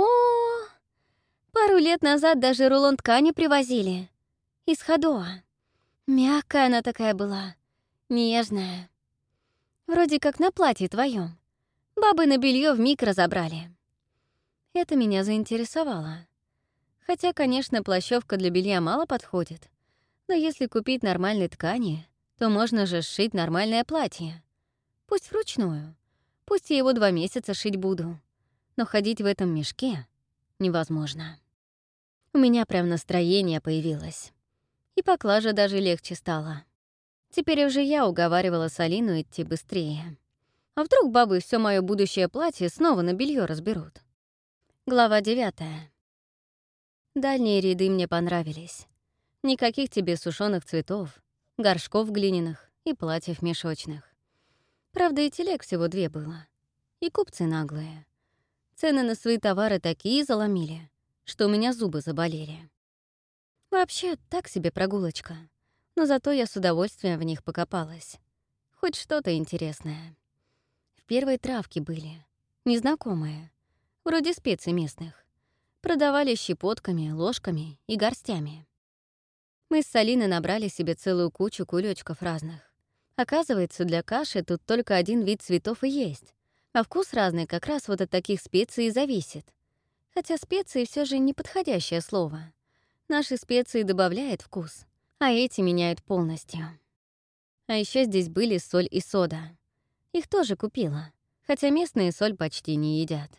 пару лет назад даже рулон ткани привозили. Из Ходоа. Мягкая она такая была, нежная. Вроде как на платье твоем. Бабы на белье вмиг разобрали». Это меня заинтересовало. Хотя, конечно, плащевка для белья мало подходит. Но если купить нормальной ткани, то можно же сшить нормальное платье. Пусть вручную. Пусть я его два месяца шить буду. Но ходить в этом мешке невозможно. У меня прям настроение появилось. И поклажа даже легче стала. Теперь уже я уговаривала Салину идти быстрее. А вдруг бабы все мое будущее платье снова на белье разберут? Глава девятая. Дальние ряды мне понравились. Никаких тебе сушеных цветов, горшков глиняных и платьев мешочных. Правда, и телег всего две было. И купцы наглые. Цены на свои товары такие заломили, что у меня зубы заболели. Вообще, так себе прогулочка. Но зато я с удовольствием в них покопалась. Хоть что-то интересное. В первой травке были. Незнакомые. Вроде специй местных. Продавали щепотками, ложками и горстями. Мы с Салиной набрали себе целую кучу кулечков разных. Оказывается, для каши тут только один вид цветов и есть, а вкус разный как раз вот от таких специй и зависит. Хотя специи все же неподходящее слово. Наши специи добавляют вкус, а эти меняют полностью. А еще здесь были соль и сода. Их тоже купила, хотя местные соль почти не едят.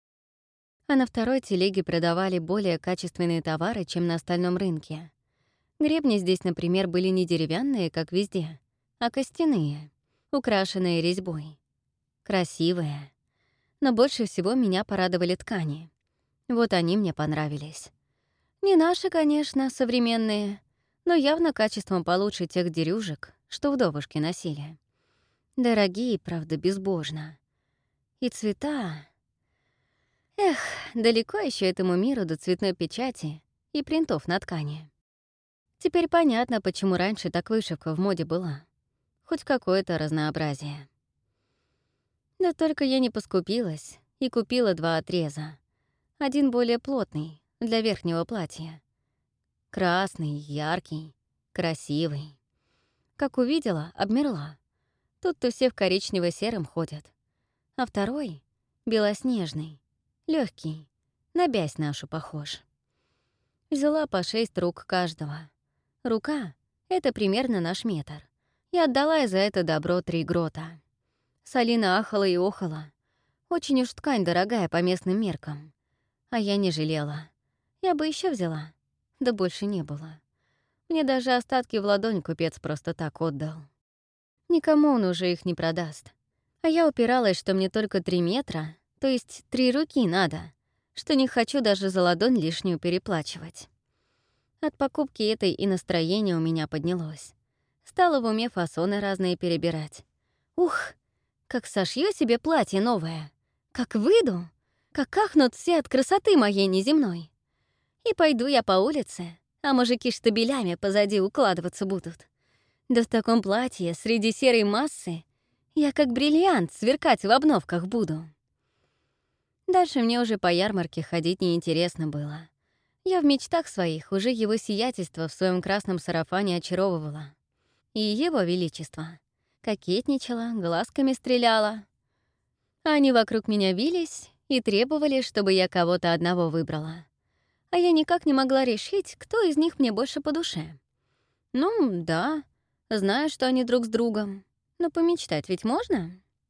А на второй телеге продавали более качественные товары, чем на остальном рынке. Гребни здесь, например, были не деревянные, как везде, а костяные, украшенные резьбой. Красивые. Но больше всего меня порадовали ткани. Вот они мне понравились. Не наши, конечно, современные, но явно качеством получше тех дерюжек, что вдовушки носили. Дорогие, правда, безбожно. И цвета... Эх, далеко еще этому миру до цветной печати и принтов на ткани. Теперь понятно, почему раньше так вышивка в моде была. Хоть какое-то разнообразие. Да только я не поскупилась и купила два отреза. Один более плотный, для верхнего платья. Красный, яркий, красивый. Как увидела, обмерла. Тут-то все в коричнево-сером ходят. А второй — белоснежный, легкий, на бязь нашу похож. Взяла по шесть рук каждого. Рука — это примерно наш метр. И отдала за это добро три грота. Салина ахала и охала. Очень уж ткань дорогая по местным меркам. А я не жалела. Я бы еще взяла. Да больше не было. Мне даже остатки в ладонь купец просто так отдал. Никому он уже их не продаст. А я упиралась, что мне только три метра, то есть три руки надо, что не хочу даже за ладонь лишнюю переплачивать. От покупки этой и настроение у меня поднялось. Стала в уме фасоны разные перебирать. Ух, как сошью себе платье новое, как выйду, как ахнут все от красоты моей неземной. И пойду я по улице, а мужики штабелями позади укладываться будут. Да в таком платье среди серой массы я как бриллиант сверкать в обновках буду. Дальше мне уже по ярмарке ходить неинтересно было. Я в мечтах своих уже его сиятельство в своем красном сарафане очаровывала. И его величество кокетничала, глазками стреляла. Они вокруг меня вились и требовали, чтобы я кого-то одного выбрала. А я никак не могла решить, кто из них мне больше по душе. Ну, да, знаю, что они друг с другом, но помечтать ведь можно?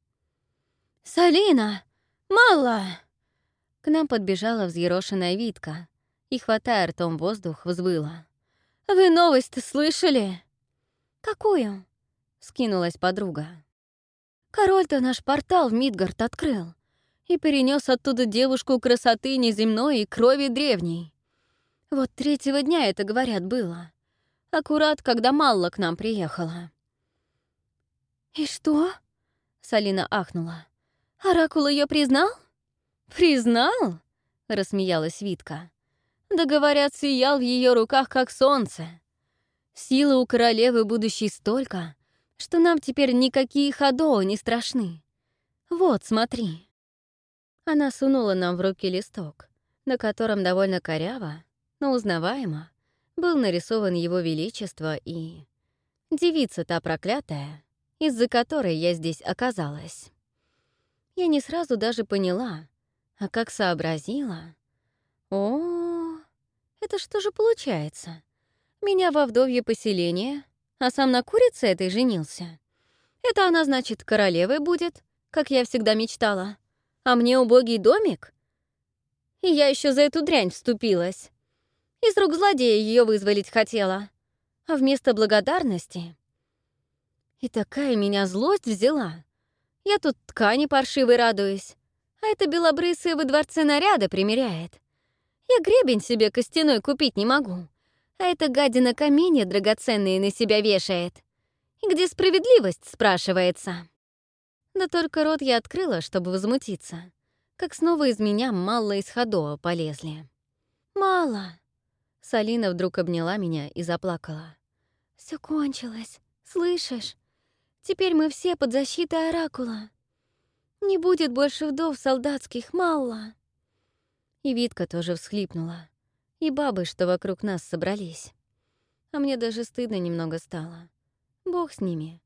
«Салина! Мало!» К нам подбежала взъерошенная Витка и, хватая ртом воздух, взвыла. «Вы новость-то слышали?» «Какую?» — скинулась подруга. «Король-то наш портал в Мидгард открыл и перенес оттуда девушку красоты неземной и крови древней. Вот третьего дня это, говорят, было. Аккурат, когда Малла к нам приехала». «И что?» — Салина ахнула. «Оракул ее признал?» «Признал?» — рассмеялась Витка. «Да, говорят, сиял в ее руках, как солнце. Силы у королевы будущей столько, что нам теперь никакие ходоу не страшны. Вот, смотри». Она сунула нам в руки листок, на котором довольно коряво, но узнаваемо был нарисован его величество и... девица та проклятая, из-за которой я здесь оказалась. Я не сразу даже поняла, а как сообразила... О, это что же получается? Меня во вдовье поселение, а сам на курице этой женился. Это она, значит, королевой будет, как я всегда мечтала. А мне убогий домик? И я еще за эту дрянь вступилась. Из рук злодея ее вызволить хотела. А вместо благодарности... И такая меня злость взяла. Я тут ткани паршивой радуюсь, а эта белобрысая во дворце наряда примеряет. Я гребень себе костяной купить не могу, а эта гадина каменья драгоценные на себя вешает. И где справедливость, спрашивается? Да только рот я открыла, чтобы возмутиться, как снова из меня Малла из Ходоа полезли. «Мало!» Салина вдруг обняла меня и заплакала. «Все кончилось, слышишь? Теперь мы все под защитой Оракула. Не будет больше вдов солдатских, Малла!» И Витка тоже всхлипнула. И бабы, что вокруг нас собрались. А мне даже стыдно немного стало. Бог с ними.